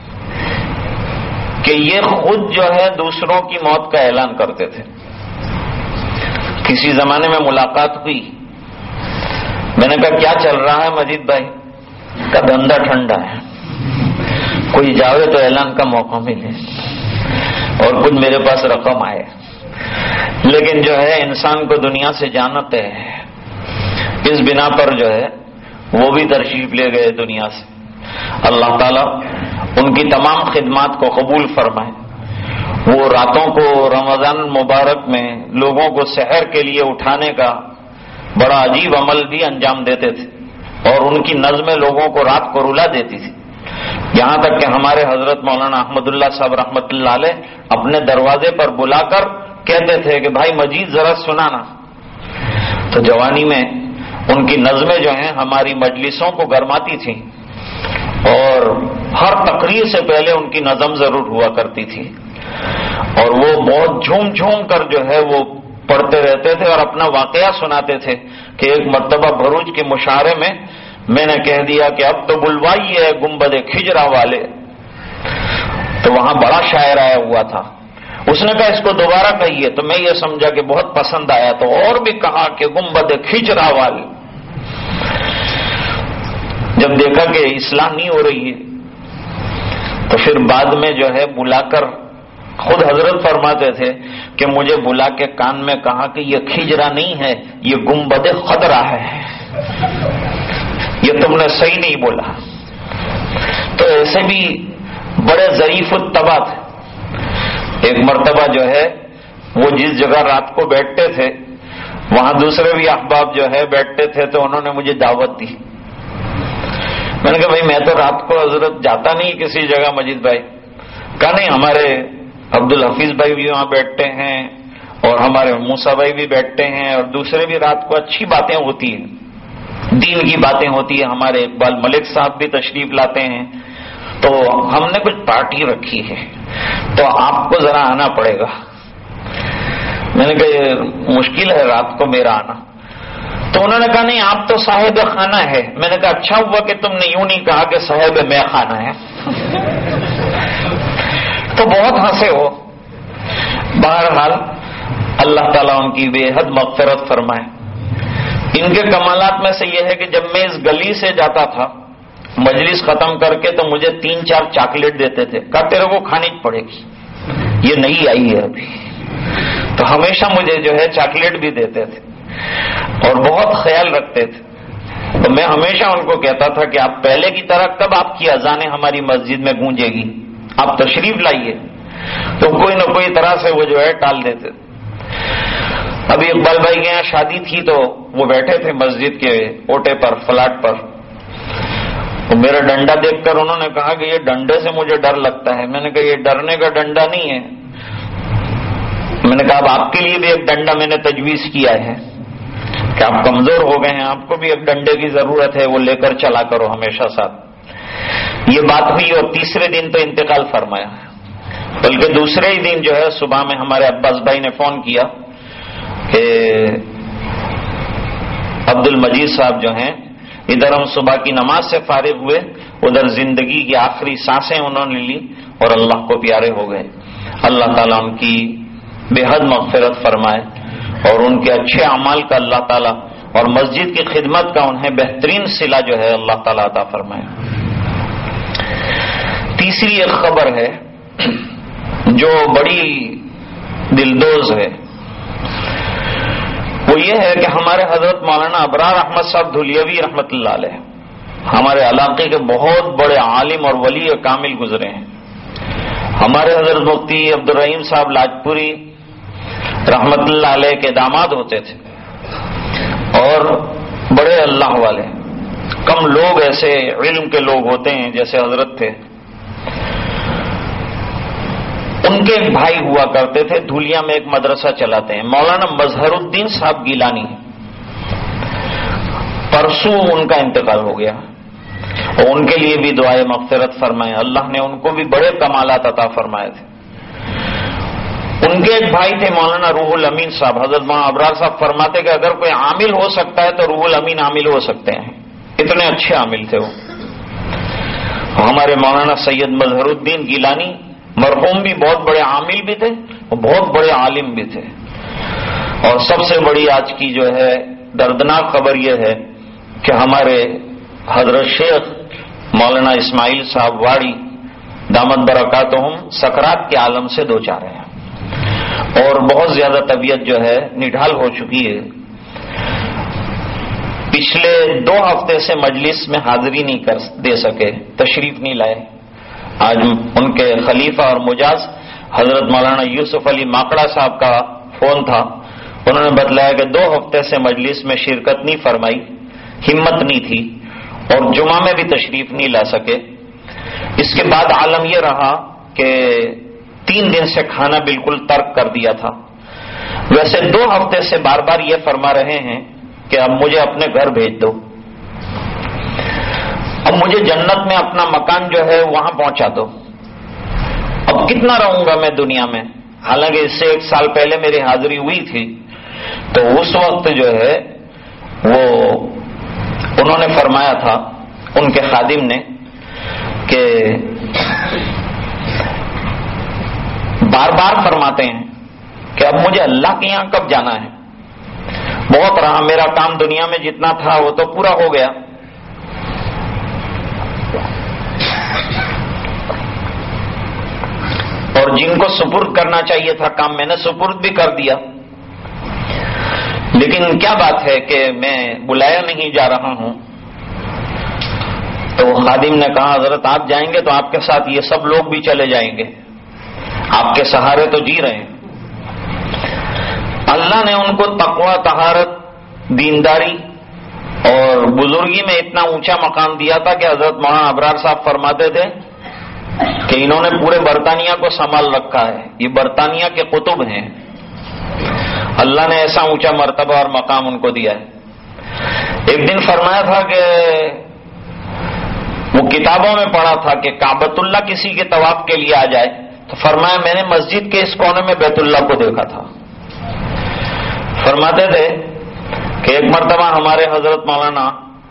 کہ یہ خود جو ہے دوسروں کی موت کا اعلان کرتے تھے۔ کسی زمانے میں ملاقات ہوئی، میں نے کہا کیا چل رہا ہے مجید بھائی؟ کا دھندا ٹھنڈا ہے، کوئی جاوے تو اعلان کا موقع ملے اور کچھ میرے پاس رقم آئے، لیکن جو ہے انسان کو دنیا سے جانتے ہیں، اس بنا پر جو ہے وہ بھی تشریف لے گئے دنیا سے۔ اللہ تعالیٰ ان کی تمام خدمات کو قبول فرمائے. وہ راتوں کو رمضان مبارک میں لوگوں کو سحر کے لیے اٹھانے کا بڑا عجیب عمل بھی انجام دیتے تھے اور ان کی نظمیں لوگوں کو رات کو رلا دیتی تھی. یہاں تک کہ ہمارے حضرت مولانا احمد اللہ صاحب رحمۃ اللہ علیہ اپنے دروازے پر بلا کر کہتے تھے کہ بھائی مجید ذرا سنانا. تو جوانی میں ان کی نظمیں جو ہیں ہماری مجلسوں کو گرماتی تھیں اور ہر تقریر سے پہلے ان کی نظم ضرور ہوا کرتی تھی اور وہ بہت جھوم جھوم کر جو ہے وہ پڑھتے رہتے تھے اور اپنا واقعہ سناتے تھے کہ ایک مرتبہ بھروچ کے مشاعرے میں میں نے کہہ دیا کہ اب تو بلوائیے گنبد کھجرا والے. تو وہاں بڑا شاعر آیا ہوا تھا. اس نے کہا اس کو دوبارہ کہیے. تو میں یہ سمجھا کہ بہت پسند آیا تو اور بھی کہا کہ گنبد کھجرا والے. جب دیکھا کہ اصلاح نہیں ہو رہی ہے تو پھر بعد میں جو ہے بلا کر خود حضرت فرماتے تھے کہ مجھے بلا کے کان میں کہا کہ یہ کھجرا نہیں ہے یہ گنبد خضرا ہے، یہ تم نے صحیح نہیں بولا. تو ایسے بھی بڑے ظریف الطبع تھے. ایک مرتبہ جو ہے وہ جس جگہ رات کو بیٹھتے تھے وہاں دوسرے بھی احباب جو ہے بیٹھتے تھے تو انہوں نے مجھے دعوت دی. میں نے کہا بھائی میں تو رات کو حضرت جاتا نہیں کسی جگہ مجید بھائی. کہا نہیں ہمارے عبد الحفیظ بھائی بھی وہاں بیٹھتے ہیں اور ہمارے موسیٰ بھائی بھی بیٹھتے ہیں اور دوسرے بھی رات کو اچھی باتیں ہوتی ہیں، دین کی باتیں ہوتی ہیں. ہمارے اقبال ملک صاحب بھی تشریف لاتے ہیں تو ہم نے کچھ پارٹی رکھی ہے تو آپ کو ذرا آنا پڑے گا. میں نے کہا یہ مشکل ہے رات کو میرا آنا. تو انہوں نے کہا نہیں آپ تو صاحب خانہ ہے. میں نے کہا اچھا ہوا کہ تم نے یوں نہیں کہا کہ صاحب میں خانہ ہے. تو بہت ہنسے ہو. بہرحال اللہ تعالیٰ ان کی بے حد مغفرت فرمائے. ان کے کمالات میں سے یہ ہے کہ جب میں اس گلی سے جاتا تھا مجلس ختم کر کے تو مجھے تین چار چاکلیٹ دیتے تھے. کہا تیرے کو کھانی پڑے گی، یہ نئی آئی ہے ابھی. تو ہمیشہ مجھے جو ہے چاکلیٹ بھی دیتے تھے اور بہت خیال رکھتے تھے. تو میں ہمیشہ ان کو کہتا تھا کہ آپ پہلے کی طرح کب آپ کی اذانیں ہماری مسجد میں گونجے گی، آپ تشریف لائیے. تو کوئی نہ کوئی طرح سے وہ جو ہے ٹال دیتے. ابھی اقبال بھائی کے یہاں شادی تھی تو وہ بیٹھے تھے مسجد کے اوٹے پر فلاٹ پر. تو میرا ڈنڈا دیکھ کر انہوں نے کہا کہ یہ ڈنڈے سے مجھے ڈر لگتا ہے. میں نے کہا یہ ڈرنے کا ڈنڈا نہیں ہے. میں نے کہا اب آپ کے لیے بھی ایک ڈنڈا میں نے تجویز کیا ہے کہ آپ کمزور ہو گئے ہیں، آپ کو بھی ایک ڈنڈے کی ضرورت ہے، وہ لے کر چلا کرو ہمیشہ ساتھ. یہ بات ہوئی اور تیسرے دن تو انتقال فرمایا. بلکہ دوسرے ہی دن جو ہے صبح میں ہمارے عباس بھائی نے فون کیا کہ عبد المجید صاحب جو ہیں ادھر ہم صبح کی نماز سے فارغ ہوئے، ادھر زندگی کی آخری سانسیں انہوں نے لی اور اللہ کو پیارے ہو گئے. اللہ تعالیٰ ان کی بے حد مغفرت فرمائے اور ان کے اچھے اعمال کا اللہ تعالیٰ اور مسجد کی خدمت کا انہیں بہترین صلہ جو ہے اللہ تعالیٰ عطا فرمائے. تیسری ایک خبر ہے جو بڑی دلدوز ہے، وہ یہ ہے کہ ہمارے حضرت مولانا ابرار احمد صاحب دھولیوی رحمۃ اللہ علیہ ہمارے علاقے کے بہت بڑے عالم اور ولی کامل گزرے ہیں. ہمارے حضرت مفتی عبد الرحیم صاحب لاجپوری رحمۃ اللہ علیہ کے داماد ہوتے تھے اور بڑے اللہ والے. کم لوگ ایسے علم کے لوگ ہوتے ہیں جیسے حضرت تھے. ان کے ایک بھائی ہوا کرتے تھے دھولیا میں ایک مدرسہ چلاتے ہیں، مولانا مظہر الدین صاحب گیلانی. پرسوں ان کا انتقال ہو گیا اور ان کے لیے بھی دعائے مغفرت فرمائے. اللہ نے ان کو بھی بڑے کمالات عطا فرمائے تھے. ان کے ایک بھائی تھے مولانا روح الامین صاحب. حضرت مولانا ابرار صاحب فرماتے کہ اگر کوئی عامل ہو سکتا ہے تو روح الامین عامل ہو سکتے ہیں. اتنے اچھے عامل تھے وہ. ہمارے مولانا سید مظہر الدین گیلانی مرحوم بھی بہت بڑے عامل بھی تھے اور بہت بڑے عالم بھی تھے. اور سب سے بڑی آج کی جو ہے دردناک خبر یہ ہے کہ ہمارے حضرت شیخ مولانا اسماعیل صاحب واڑی دامت برکاتہم سکرات کے عالم سے دو چار ہیں اور بہت زیادہ طبیعت جو ہے نڈھال ہو چکی ہے. پچھلے دو ہفتے سے مجلس میں حاضری نہیں کر دے سکے، تشریف نہیں لائے۔ آج ان کے خلیفہ اور مجاز حضرت مولانا یوسف علی ماکڑا صاحب کا فون تھا، انہوں نے بتلایا کہ دو ہفتے سے مجلس میں شرکت نہیں فرمائی، ہمت نہیں تھی، اور جمعہ میں بھی تشریف نہیں لا سکے۔ اس کے بعد عالم یہ رہا کہ تین دن سے کھانا بالکل ترک کر دیا تھا۔ ویسے دو ہفتے سے بار بار یہ فرما رہے ہیں کہ اب مجھے اپنے گھر بھیج دو، اب مجھے جنت میں اپنا مکان جو ہے وہاں پہنچا دو، اب کتنا رہوں گا میں دنیا میں۔ حالانکہ اس سے ایک سال پہلے میری حاضری ہوئی تھی، تو اس وقت جو ہے وہ انہوں نے فرمایا تھا، ان کے خادم نے، کہ بار بار فرماتے ہیں کہ اب مجھے اللہ کے یہاں کب جانا ہے، بہت رہا، میرا کام دنیا میں جتنا تھا وہ تو پورا ہو گیا۔ اور جن کو سپرد کرنا چاہیے تھا کام میں نے سپرد بھی کر دیا، لیکن کیا بات ہے کہ میں بلایا نہیں جا رہا ہوں۔ تو خادم نے کہا حضرت آپ جائیں گے تو آپ کے ساتھ یہ سب لوگ بھی چلے جائیں گے، آپ کے سہارے تو جی رہے ہیں۔ اللہ نے ان کو تقوی، طہارت، دینداری اور بزرگی میں اتنا اونچا مقام دیا تھا کہ حضرت مولانا ابرار صاحب فرماتے تھے کہ انہوں نے پورے برطانیہ کو سنبھال رکھا ہے، یہ برطانیہ کے قطب ہیں، اللہ نے ایسا اونچا مرتبہ اور مقام ان کو دیا ہے۔ ایک دن فرمایا تھا کہ وہ کتابوں میں پڑھا تھا کہ کعبۃ اللہ کسی کے طواف کے لیے آ جائے، تو فرمایا میں نے مسجد کے اس کونے میں بیت اللہ کو دیکھا تھا۔ فرماتے تھے کہ ایک مرتبہ ہمارے حضرت مولانا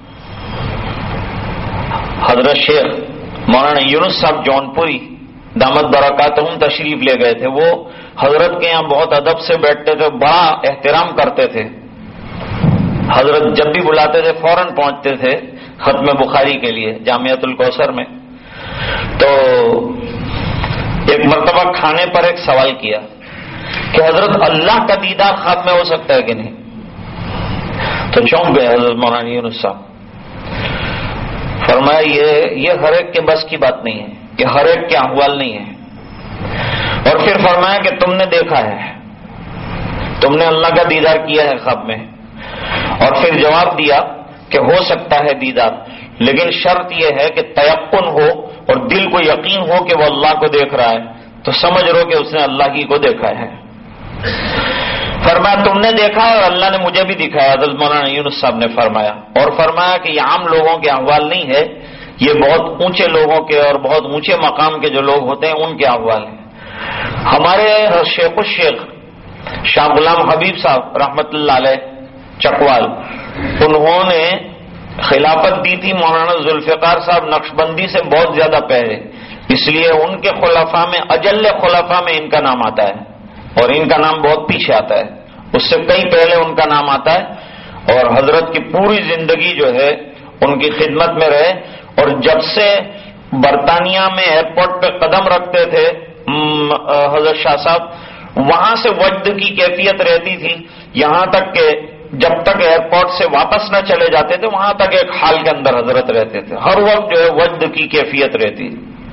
حضرت شیخ مولانا یونس صاحب جونپوری دامت برکاتہم تشریف لے گئے تھے، وہ حضرت کے یہاں بہت ادب سے بیٹھتے تھے، بڑا احترام کرتے تھے، حضرت جب بھی بلاتے تھے فوراً پہنچتے تھے ختم بخاری کے لیے جامعۃ الکوثر میں۔ تو ایک مرتبہ کھانے پر ایک سوال کیا کہ حضرت اللہ کا دیدار خواب میں ہو سکتا ہے کہ نہیں؟ تو چونک گئے حضرت مولانا یونس صاحب، فرمایا یہ یہ ہر ایک کے بس کی بات نہیں ہے، یہ ہر ایک کے احوال نہیں ہے۔ اور پھر فرمایا کہ تم نے دیکھا ہے، تم نے اللہ کا دیدار کیا ہے خواب میں، اور پھر جواب دیا کہ ہو سکتا ہے دیدار، لیکن شرط یہ ہے کہ تیقن ہو اور دل کو یقین ہو کہ وہ اللہ کو دیکھ رہا ہے، تو سمجھ لو کہ اس نے اللہ کی کو دیکھا ہے۔ فرمایا تم نے دیکھا اور اللہ نے مجھے بھی دکھایا، حضرت مولانا یونس صاحب نے فرمایا، اور فرمایا کہ یہ عام لوگوں کے احوال نہیں ہے، یہ بہت اونچے لوگوں کے اور بہت اونچے مقام کے جو لوگ ہوتے ہیں ان کے احوال ہیں۔ ہمارے شیخ الشیخ شاہ غلام حبیب صاحب رحمت اللہ علیہ چکوال، انہوں نے خلافت دی تھی مولانا ذوالفقار صاحب نقشبندی سے بہت زیادہ پہلے، اس لیے ان کے خلفاء میں اجل خلفاء میں ان کا نام آتا ہے، اور ان کا نام بہت پیچھے آتا ہے، اس سے کئی پہلے ان کا نام آتا ہے، اور حضرت کی پوری زندگی جو ہے ان کی خدمت میں رہے، اور جب سے برطانیہ میں ایئرپورٹ پہ قدم رکھتے تھے حضرت شاہ صاحب، وہاں سے وجد کی کیفیت رہتی تھی، یہاں تک کہ جب تک ایئرپورٹ سے واپس نہ چلے جاتے تھے وہاں تک ایک حال کے اندر حضرت رہتے تھے، ہر وقت جو ہے وجد کی کیفیت رہتی۔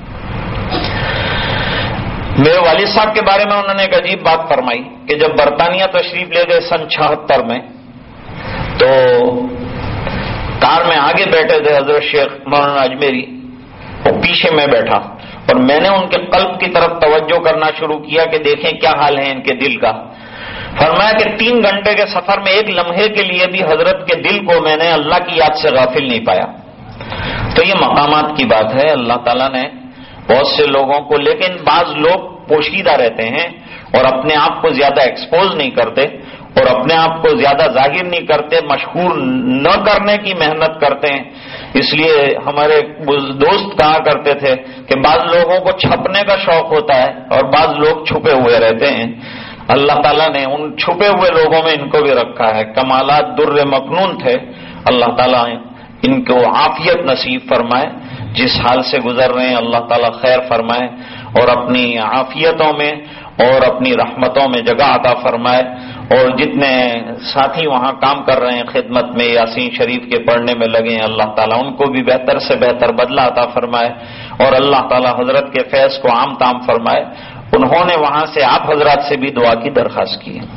میرے والد صاحب کے بارے میں انہوں نے ایک عجیب بات فرمائی کہ جب برطانیہ تشریف لے گئے سن چھہتر میں، تو کار میں آگے بیٹھے تھے حضرت شیخ مولانا اجمیری، وہ پیچھے میں بیٹھا، اور میں نے ان کے قلب کی طرف توجہ کرنا شروع کیا کہ دیکھیں کیا حال ہے ان کے دل کا۔ فرمایا کہ تین گھنٹے کے سفر میں ایک لمحے کے لیے بھی حضرت کے دل کو میں نے اللہ کی یاد سے غافل نہیں پایا۔ تو یہ مقامات کی بات ہے، اللہ تعالیٰ نے بہت سے لوگوں کو، لیکن بعض لوگ پوشیدہ رہتے ہیں اور اپنے آپ کو زیادہ ایکسپوز نہیں کرتے اور اپنے آپ کو زیادہ ظاہر نہیں کرتے، مشہور نہ کرنے کی محنت کرتے ہیں۔ اس لیے ہمارے دوست کہا کرتے تھے کہ بعض لوگوں کو چھپنے کا شوق ہوتا ہے اور بعض لوگ چھپے ہوئے رہتے ہیں۔ اللہ تعالیٰ نے ان چھپے ہوئے لوگوں میں ان کو بھی رکھا ہے، کمالات در مکنون تھے، اللہ تعالیٰ ان کو عافیت نصیب فرمائے، جس حال سے گزر رہے ہیں اللہ تعالیٰ خیر فرمائے اور اپنی عافیتوں میں اور اپنی رحمتوں میں جگہ عطا فرمائے، اور جتنے ساتھی وہاں کام کر رہے ہیں خدمت میں، یاسین شریف کے پڑھنے میں لگے ہیں، اللہ تعالیٰ ان کو بھی بہتر سے بہتر بدلہ عطا فرمائے اور اللہ تعالیٰ حضرت کے فیض کو عام تام فرمائے۔ انہوں نے وہاں سے آپ حضرات سے بھی دعا کی درخواست کی ہے۔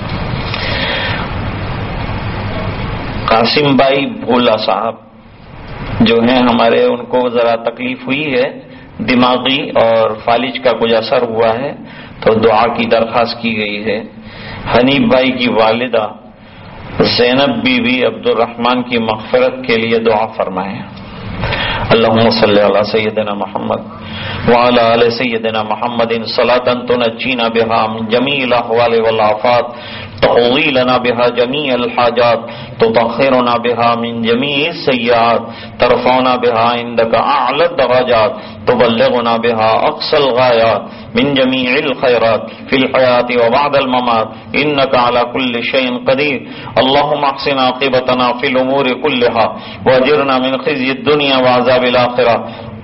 قاسم بھائی بھولا صاحب جو ہیں ہمارے، ان کو ذرا تکلیف ہوئی ہے، دماغی اور فالج کا کچھ اثر ہوا ہے، تو دعا کی درخواست کی گئی ہے۔ حنیف بھائی کی والدہ زینب بی بی عبد الرحمن کی مغفرت کے لیے دعا فرمائیں۔ اللهم صل على سيدنا محمد وعلى آل سيدنا محمد صلاة تنجينا بها من جميع الأحوال والآفات، تقضي لنا بها جميع الحاجات، تطهرنا بها من جميع السيئات، ترفعنا بها عندك أعلى الدرجات، تبلغنا بها أقصى الغايات من جميع الخيرات في الحياة وبعد الممات، إنك على كل شيء قدير۔ اللهم احسن عاقبتنا في الأمور كلها واجرنا من خزي الدنيا وعذاب الآخرة،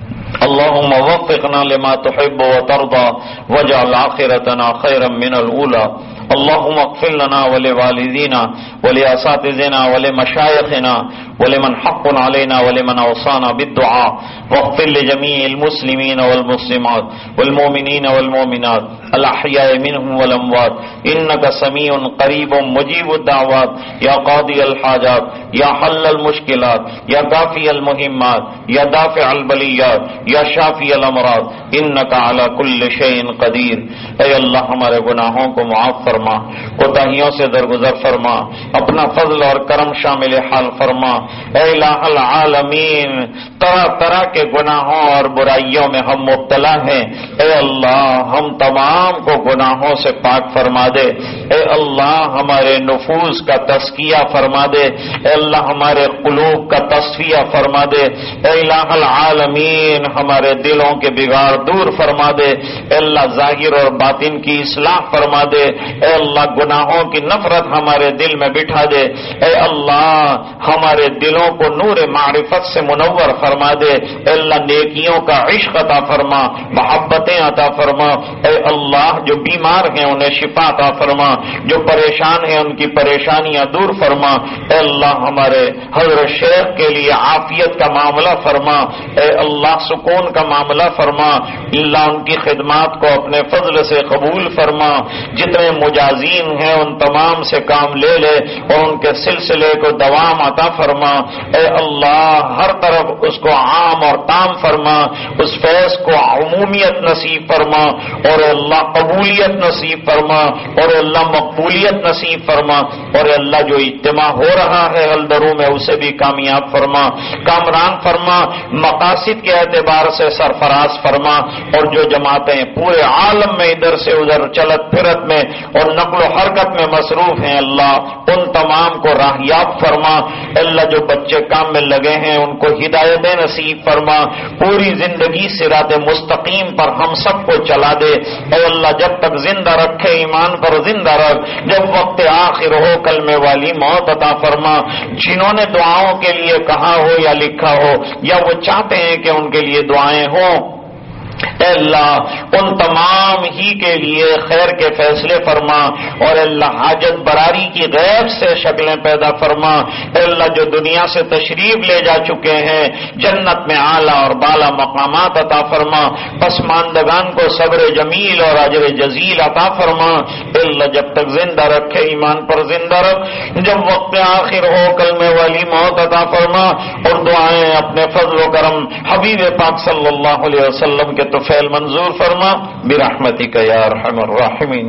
اللهم وفقنا لما تحب وترضى واجعل آخرتنا خيرا من الأولى، اللهم اغفر لنا ولوالدينا ولأساتذتنا ولمشايخنا ولمن حق علينا ولمن أوصانا بالدعاء، واغفر لجميع المسلمين والمسلمات والمؤمنين والمؤمنات الأحياء منهم والأموات، إنك سميع قريب مجيب الدعوات، يا قاضي الحاجات، يا حل المشكلات، يا كافي المهمات، يا دافع البليات، يا شافي الأمراض، إنك على كل شيء قدير۔ اے اللہ ہمارے گناہوں کو معاف فرما، کوتاہیوں سے درگزر فرما، اپنا فضل اور کرم شامل حال فرما۔ اے الہ العالمین، طرح طرح کے گناہوں اور برائیوں میں ہم مبتلا ہیں، اے اللہ ہم تمام کو گناہوں سے پاک فرما دے۔ اے اللہ ہمارے نفوس کا تزکیہ فرما دے، اے اللہ ہمارے قلوب کا تصفیہ فرما دے، اے الہ العالمین ہمارے دلوں کے بگاڑ دور فرما دے، اے اللہ ظاہر اور باطن کی اصلاح فرما دے، اے اللہ گناہوں کی نفرت ہمارے دل میں بٹھا دے، اے اللہ ہمارے دلوں کو نور معرفت سے منور فرما دے، اے اللہ نیکیوں کا عشق عطا فرما، محبتیں عطا فرما، اے اللہ جو بیمار ہیں انہیں شفا عطا فرما، جو پریشان ہیں ان کی پریشانیاں دور فرما، اے اللہ ہمارے حضرت شیخ کے لیے عافیت کا معاملہ فرما، اے اللہ سکون کا معاملہ فرما، اللہ ان کی خدمات کو اپنے فضل سے قبول فرما، جتنے مجازین ہیں ان تمام سے کام لے لے اور ان کے سلسلے کو دوام عطا فرما، اے اللہ ہر طرف اس کو عام اور تام فرما، اس فیض کو عمومیت نصیب فرما، اور اے اللہ قبولیت نصیب فرما، اور اے اللہ مقبولیت نصیب فرما، اور اے اللہ جو اجتماع ہو رہا ہے الدرو میں اسے بھی کامیاب فرما، کامران فرما، مقاصد کے اعتبار سے سرفراز فرما، اور جو جماعتیں پورے عالم میں ادھر سے ادھر چلت پھرت میں اور نقل و حرکت میں مصروف ہیں اللہ ان تمام کو راہیاب فرما، اللہ جو بچے کام میں لگے ہیں ان کو ہدایت نصیب فرما، پوری زندگی صراط مستقیم پر ہم سب کو چلا دے، اے اللہ جب تک زندہ رکھے ایمان پر زندہ رکھ، جب وقت آخر ہو کلمے والی موت عطا فرما، جنہوں نے دعاؤں کے لیے کہا ہو یا لکھا ہو یا وہ چاہتے ہیں کہ ان کے لیے دعائیں ہوں، اے اللہ ان تمام ہی کے لیے خیر کے فیصلے فرما، اور اللہ حاجت براری کی غیب سے شکلیں پیدا فرما، اے اللہ جو دنیا سے تشریف لے جا چکے ہیں جنت میں اعلیٰ اور بالا مقامات عطا فرما، پسماندگان کو صبر جمیل اور اجر جزیل عطا فرما، اے اللہ جب تک زندہ رکھے ایمان پر زندہ رکھ، جب وقت آخر ہو کلمے والی موت عطا فرما، اور دعائیں اپنے فضل و کرم حبیب پاک صلی اللہ علیہ وسلم کے تو فعل منظور فرما برحمتک یا ارحم الراحمین۔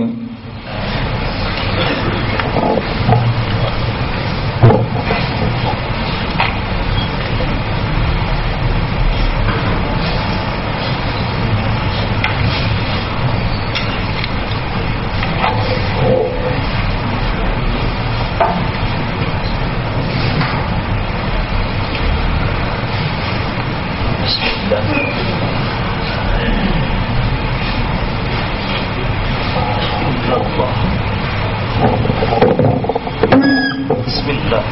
بسم اللہ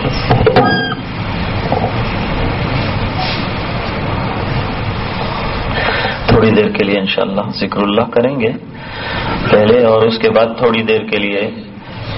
تھوڑی دیر کے لیے انشاءاللہ ذکر اللہ کریں گے پہلے، اور اس کے بعد تھوڑی دیر کے لیے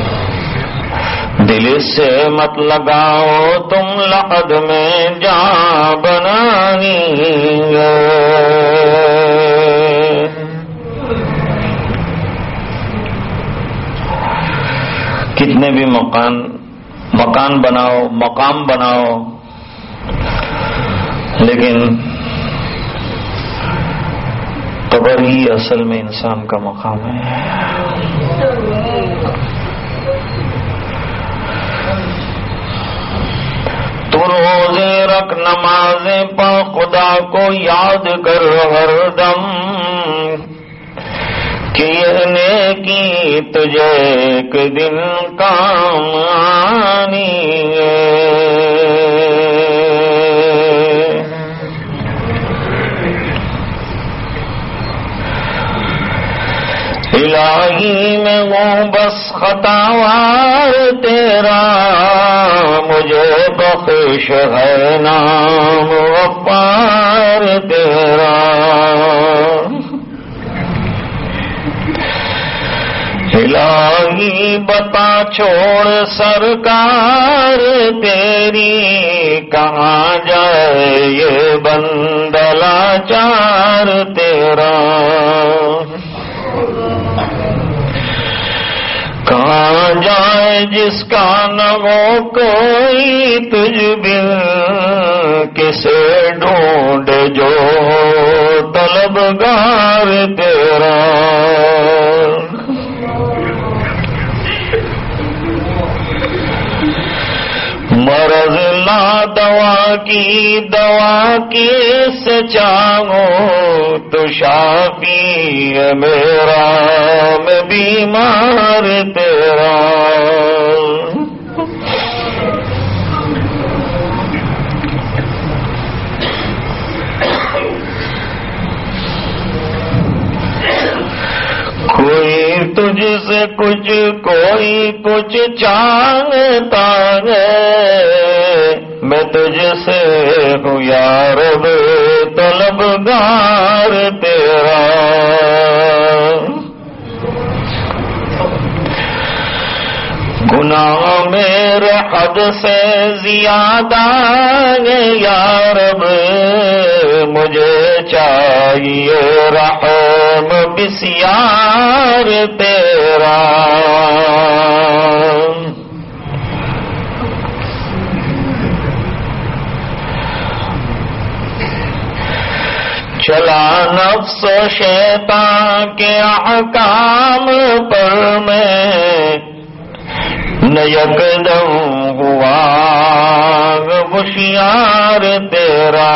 دل سے مت لگاؤ تم لحد میں جان بنانی ہے. کتنے بھی مکان مکان بناؤ مقام بناؤ لیکن قبر ہی اصل میں انسان کا مقام ہے. تو روزے رکھ نمازیں پڑھ خدا کو یاد کر ہر دم کہ یہ نیکی تجھے ایک دن کام آنی ہے. الہی میں ہوں بس خطاوار تیرا مجھے بخش ہے نام غفار تیرا. الہی بتا چھوڑ سرکار تیری کہاں جائے یہ بندہ لاچار تیرا. کہاں جائے جس کا نہ ہو کوئی تجھ بن کسے ڈھونڈ جو طلبگار تیرا. مرض لا دوا کی دوا کس سے چاہو تو شافی ہے میرا میں بیمار تیرا. کوئی تجھ سے کچھ کوئی کچھ چاہتا ہے میں تجھ سے ہوں یا رب طلبگار تیرا. گناہ میرے حد سے زیادہ ہے یا رب مجھے چاہیے رحم بسیار تیرا. چلا نفس و شیطان کے احکام پر میں نہ یکدم ہوا ہوشیار تیرا.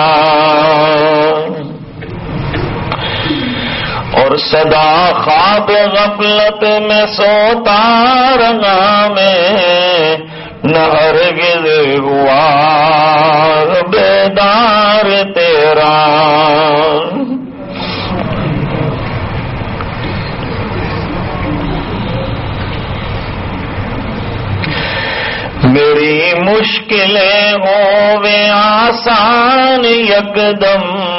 اور سدا خواب غفلت میں سوتا رہا میں نہ ہرگز ہوا بیدار تیرا. میری مشکلیں ہووے آسان یکدم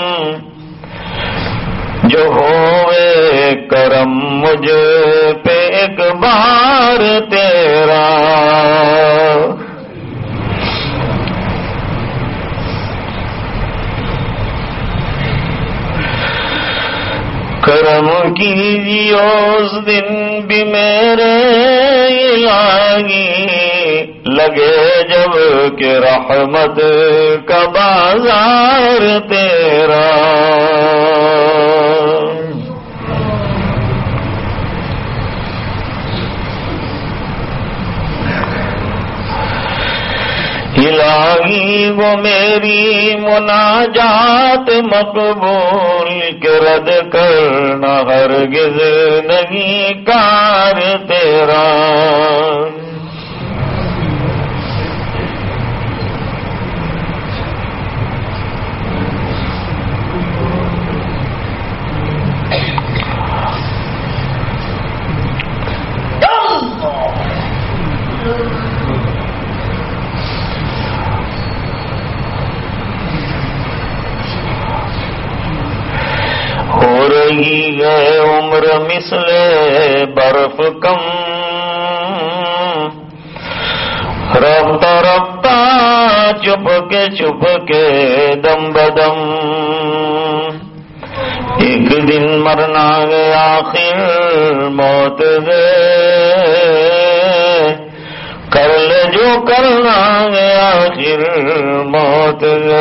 جو ہووے کرم مجھ پہ ایک بار تیرا. کرم کیجیے اس دن بھی میرے الہی لگے جب کہ رحمت کا بازار تیرا. الہی وہ میری مناجات مقبول کے رد کرنا ہرگز نہیں کار تیرا. ہو رہی ہے عمر مثل برف کم رفتہ چپ کے چپ کے دم بدم، ایک دن مرنا گے آخر موت ہے، کر لے جو کرنا گے آخر موت ہے۔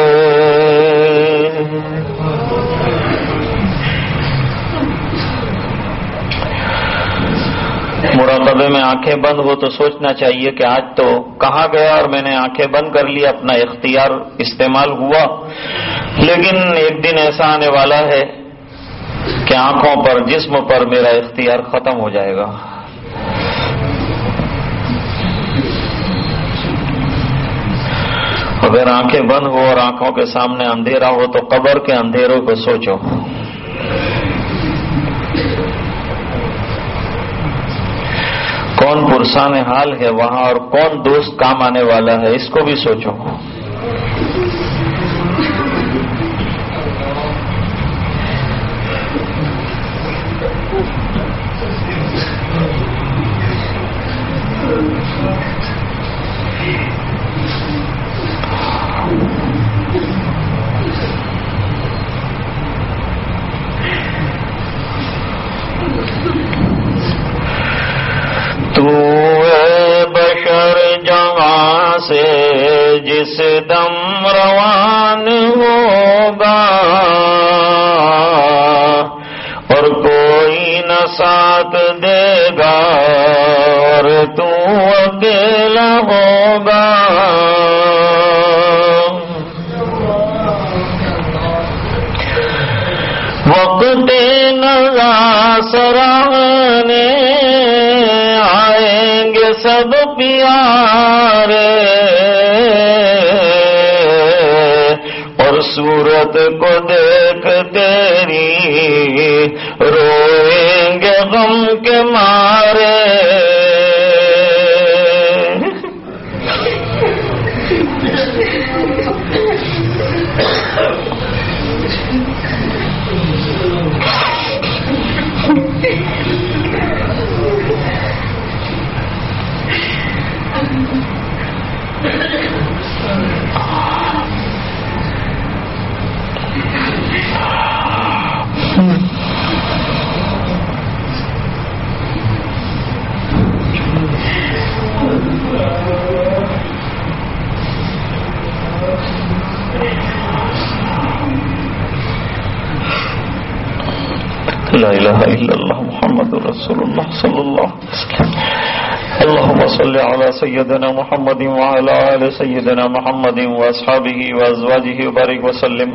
مراقبے میں آنکھیں بند ہو تو سوچنا چاہیے کہ آج تو کہاں گیا اور میں نے آنکھیں بند کر لی، اپنا اختیار استعمال ہوا، لیکن ایک دن ایسا آنے والا ہے کہ آنکھوں پر، جسم پر میرا اختیار ختم ہو جائے گا۔ اگر آنکھیں بند ہو اور آنکھوں کے سامنے اندھیرا ہو تو قبر کے اندھیروں کو سوچو۔ کون پرسان حال ہے وہاں اور کون دوست کام آنے والا ہے، اس کو بھی سوچو۔ سے جس دم روان ہوگا اور کوئی نہ ساتھ دے گا اور تو اکیلا ہوگا، وقت نظر سراہنے آئیں گے سب پیارے اور صورت کو دیکھ تیری روئیں گے غم کے مارے۔ لا الہ الا اللہ محمد رسول اللہ صلی اللہ علیہ وسلم۔ اللهم صل على سيدنا محمد وعلى آل سيدنا محمد واصحابه وازواجه وبارك وسلم۔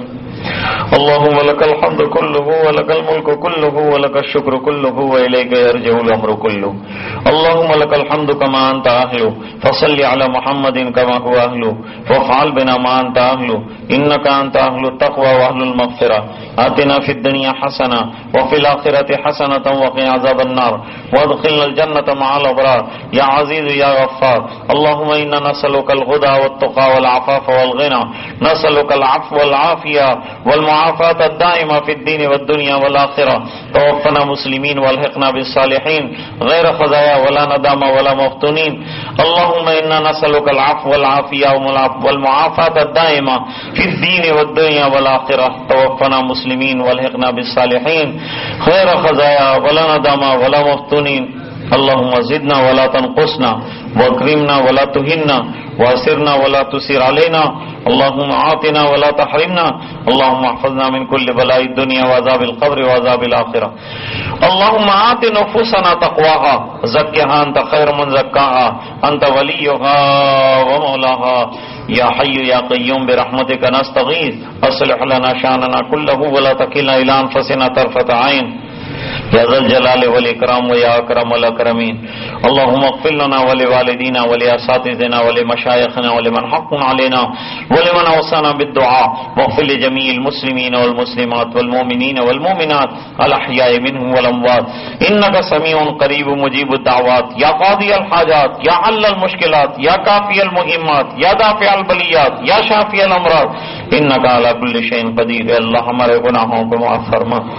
اللهم لك الحمد كله ولك الملك كله ولك الشكر كله وإليك يرجع الأمر كله۔ اللهم لك الحمد كما أنت أهله، فصل على محمد كما هو أهله، وافعل بنا ما أنت أهله، إنك أنت أهل التقوى وأهل المغفرة۔ آتنا في الدنيا حسنة وفي الآخرة حسنة وقنا عذاب النار وادخلنا الجنة مع الأبرار يا عزيز يا غفار۔ اللهم إنا نسألك الهدى والتقى والعفاف والغنى، نسألك العفو والعافية والمعافاة الدائمة في الدين والدنيا والآخرة۔ توفنا مسلمين والحقنا بالصالحين غير خزايا ولا ندامة ولا مفتونين۔ اللهم إنا نسألك العفو والعافية والمعافاة الدائمة في الدين والدنيا والآخرة۔ توفنا مسلمين والحقنا بالصالحين غير خزايا ولا ندامة ولا مفتونين۔ اللهم زدنا ولا تنقصنا، واكرمنا ولا تهنا، واسرنا ولا تسر علينا، اللهم آتنا ولا تحرمنا، اللهم احفظنا من كل بلاء الدنيا وعذاب القبر وعذاب الآخرة۔ اللهم آت نفوسنا تقواها زكها أنت خير من زكاها، أنت وليها ومولاها، يا حي يا قيوم برحمتك نستغيث، أصلح لنا شأننا كله ولا تكلنا إلى أنفسنا طرفة عين، يا ذا الجلال والإكرام ويا أكرم الأكرمين۔ اللهم اغفر لنا ولوالدينا ولأساتذتنا ولمشايخنا ولمن حق علينا ولمن أوصانا بالدعاء، واغفر لجميع المسلمين والمسلمات والمؤمنين والمؤمنات الأحياء منهم والأموات، إنك سميع قريب مجيب الدعوات، يا قاضي الحاجات، يا حل المشكلات، يا كافي المهمات، يا دافع البليات، يا شافي الأمراض، إنك على كل شيء قدير۔ اے اللہ ہمارے گناہوں کو معاف فرما،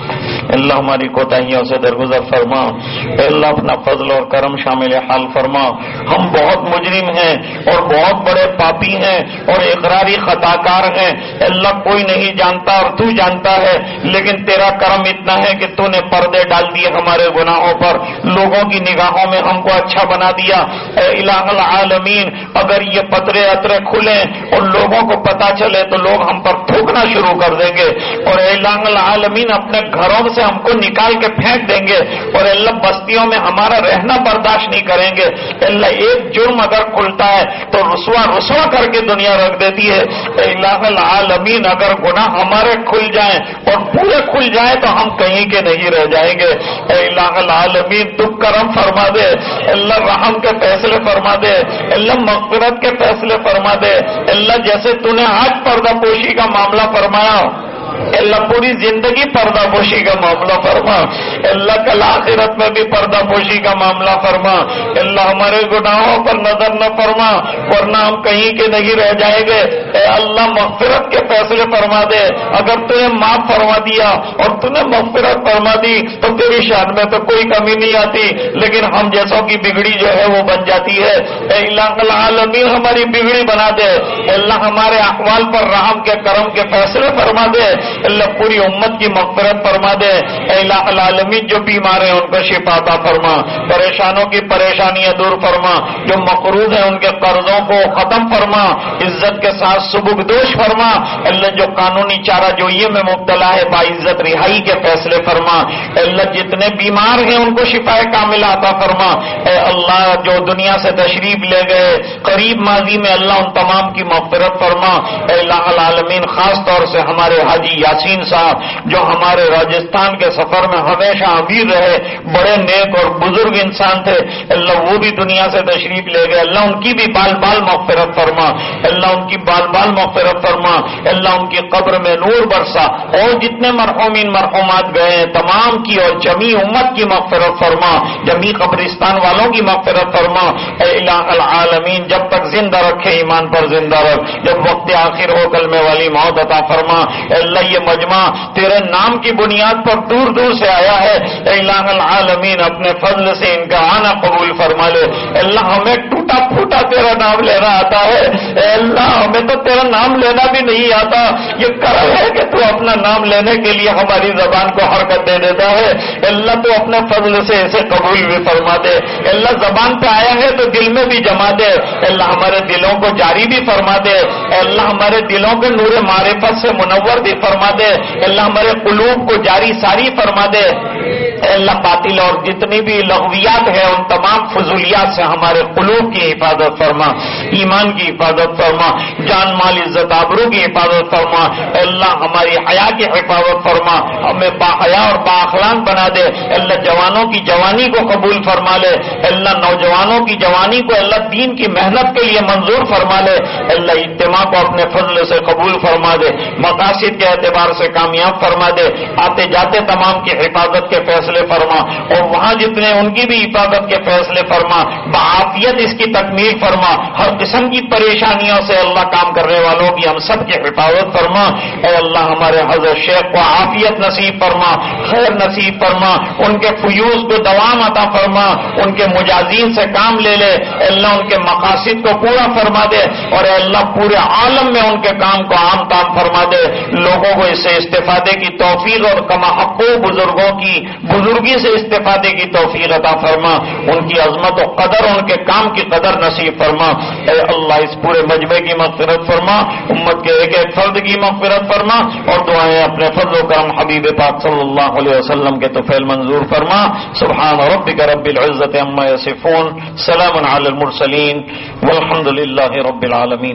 اللہ ہماری کوتاہیوں سے درگزر فرما، اے اللہ اپنا فضل اور کرم شامل حال فرما۔ ہم بہت مجرم ہیں اور بہت بڑے پاپی ہیں اور اقراری خطا کار ہیں، اللہ کوئی نہیں جانتا اور تو جانتا ہے، لیکن تیرا کرم اتنا ہے کہ تو نے پردے ڈال دیے ہمارے گناہوں پر، لوگوں کی نگاہوں میں ہم کو اچھا بنا دیا۔ اے الہ العالمین، اگر یہ پترے اترے کھلیں اور لوگوں کو پتا چلے تو لوگ ہم پر تھوکنا شروع کر دیں گے، اور اے الہ العالمین اپنے گھروں سے ہم کو نکال کے پھینک دیں گے، اور اللہ بستیوں میں ہمارا رہنا برداشت نہیں کریں گے۔ اللہ ایک جرم اگر کھلتا ہے تو رسوا رسوا کر کے دنیا رکھ دیتی ہے۔ اے الہ العالمین، اگر گناہ ہمارے کھل جائیں اور پورے کھل جائیں تو ہم کہیں کے نہیں رہ جائیں گے۔ اے الہ العالمین تو کرم فرما دے، اللہ رحم کے فیصلے فرما دے، اللہ مغفرت کے فیصلے فرما دے۔ اللہ جیسے تو نے آج پردہ پوشی کا معاملہ فرمایا، اللہ پوری زندگی پردہ پوشی کا معاملہ فرما، اللہ کل آخرت میں بھی پردہ پوشی کا معاملہ فرما۔ اللہ ہمارے گناہوں پر نظر نہ فرما ورنہ ہم کہیں کے نہیں رہ جائیں گے۔ اے اللہ مغفرت کے فیصلے فرما دے، اگر تو نے معاف فرما دیا اور تو نے مغفرت فرما دی تو تیری شان میں تو کوئی کمی نہیں آتی، لیکن ہم جیسوں کی بگڑی جو ہے وہ بن جاتی ہے۔ اے الہ العالمین ہماری بگڑی بنا دے، اللہ ہمارے احوال پر رحم کے کرم کے فیصلے فرما دے، اللہ پوری امت کی مغفرت فرما دے۔ اے الہ العالمین جو بیمار ہیں ان کو شفا عطا فرما، پریشانوں کی پریشانیاں دور فرما، جو مقروض ہیں ان کے قرضوں کو ختم فرما، عزت کے ساتھ سبکدوش فرما۔ اللہ جو قانونی چارہ جوئی میں مبتلا ہے باعزت رہائی کے فیصلے فرما۔ اللہ جتنے بیمار ہیں ان کو شفا کاملہ عطا فرما۔ اے اللہ جو دنیا سے تشریف لے گئے قریب ماضی میں، اللہ ان تمام کی مغفرت فرما۔ اے الہ العالمین خاص طور سے ہمارے حاجی یاسین صاحب جو ہمارے راجستھان کے سفر میں ہمیشہ امیر رہے، بڑے نیک اور بزرگ انسان تھے، اللہ وہ بھی دنیا سے تشریف لے گئے، اللہ ان کی بھی بال بال مغفرت فرما، اللہ ان کی بال بال مغفرت فرما، اللہ ان کی قبر میں نور برسا، اور جتنے مرحومین مرحومات گئے ہیں تمام کی اور جمی امت کی مغفرت فرما، جمی قبرستان والوں کی مغفرت فرما۔ اے الہ العالمین جب تک زندہ رکھے ایمان پر زندہ رکھ، جب وقت آخر ہو کلمے والی موت عطا فرما۔ اللہ یہ مجمع تیرے نام کی بنیاد پر دور دور سے آیا ہے، اے الہ العالمین اپنے فضل سے ان کا آنا قبول فرما لے۔ اللہ ہمیں ٹوٹا پھوٹا تیرا نام لینا آتا ہے، اے اللہ ہمیں تو تیرا نام لینا بھی نہیں آتا، یہ کرم ہے کہ تو اپنا نام لینے کے لیے ہماری زبان کو حرکت دے دیتا ہے۔ اللہ تو اپنے فضل سے اسے قبول بھی فرما دے، اللہ زبان پہ آیا ہے تو دل میں بھی جما دے، اللہ ہمارے دلوں کو جاری بھی فرما دے، اللہ ہمارے دلوں کو نور معرفت سے منور بھی فرما دے، اللہ ہمارے قلوب کو جاری ساری فرما دے، اللہ باطل اور جتنی بھی لغویات ہیں ان تمام فضولیات سے ہمارے قلوب کی حفاظت فرما، ایمان کی حفاظت فرما، جان مال عزت آبرو کی حفاظت فرما، اللہ ہماری حیا کی حفاظت فرما، ہمیں باحیا اور بااخلاق بنا دے، اللہ جوانوں کی جوانی کو قبول فرما لے، اللہ نوجوانوں کی جوانی کو اللہ دین کی محنت کے لیے منظور فرما لے، اللہ اجتماع کو اپنے فضل سے قبول فرما دے، مقاصد کے اعتبار سے کامیاب فرما دے، آتے جاتے تمام کی حفاظت کے فیصلے فرما، اور وہاں جتنے ان کی بھی حفاظت کے فیصلے فرما، بعافیت اس کی تکمیل فرما، ہر قسم کی پریشانیوں سے اللہ کام کرنے والوں کی ہم سب کی حفاظت فرما۔ اے اللہ ہمارے حضرت شیخ کو عافیت نصیب فرما، خیر نصیب فرما، ان کے فیوز کو دوام عطا فرما، ان کے مجازین سے کام لے لے، اللہ ان کے مقاصد کو پورا فرما دے، اور اے اللہ پورے عالم میں ان کے کام کو عام تام فرما دے، لوگوں کو اس سے استفادے کی توفیق اور کما حقوق بزرگوں کی بزرگی سے استفادے کی توفیق عطا فرما، ان کی عظمت و قدر ان کے کام کی قدر نصیب فرما۔ اے اللہ اس پورے مجمع کی مغفرت فرما، امت کے ایک ایک فرد کی مغفرت فرما، اور دعائیں اپنے فضل و کرم حبیب پاک صلی اللہ علیہ وسلم کے طفیل منظور فرما۔ سبحان ربک رب العزت عما یصفون، سلام علی المرسلین والحمد للہ رب العالمین۔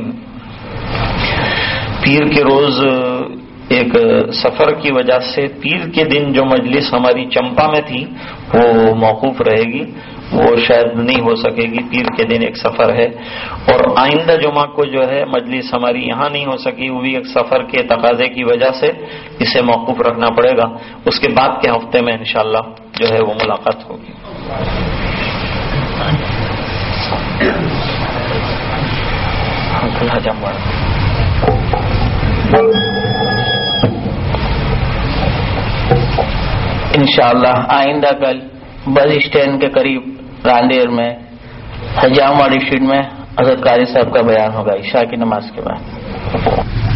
پیر کے روز ایک سفر کی وجہ سے پیر کے دن جو مجلس ہماری چمپا میں تھی وہ موقوف رہے گی، وہ شاید نہیں ہو سکے گی، پیر کے دن ایک سفر ہے، اور آئندہ جمعہ کو جو ہے مجلس ہماری یہاں نہیں ہو سکی، وہ بھی ایک سفر کے تقاضے کی وجہ سے اسے موقوف رکھنا پڑے گا، اس کے بعد کے ہفتے میں انشاءاللہ جو ہے وہ ملاقات ہوگی۔ انشاءاللہ آئندہ کل بس اسٹینڈ کے قریب راندیر میں حجام والی اسٹریٹ میں حضرت قاری صاحب کا بیان ہوگا عشاء کی نماز کے بعد.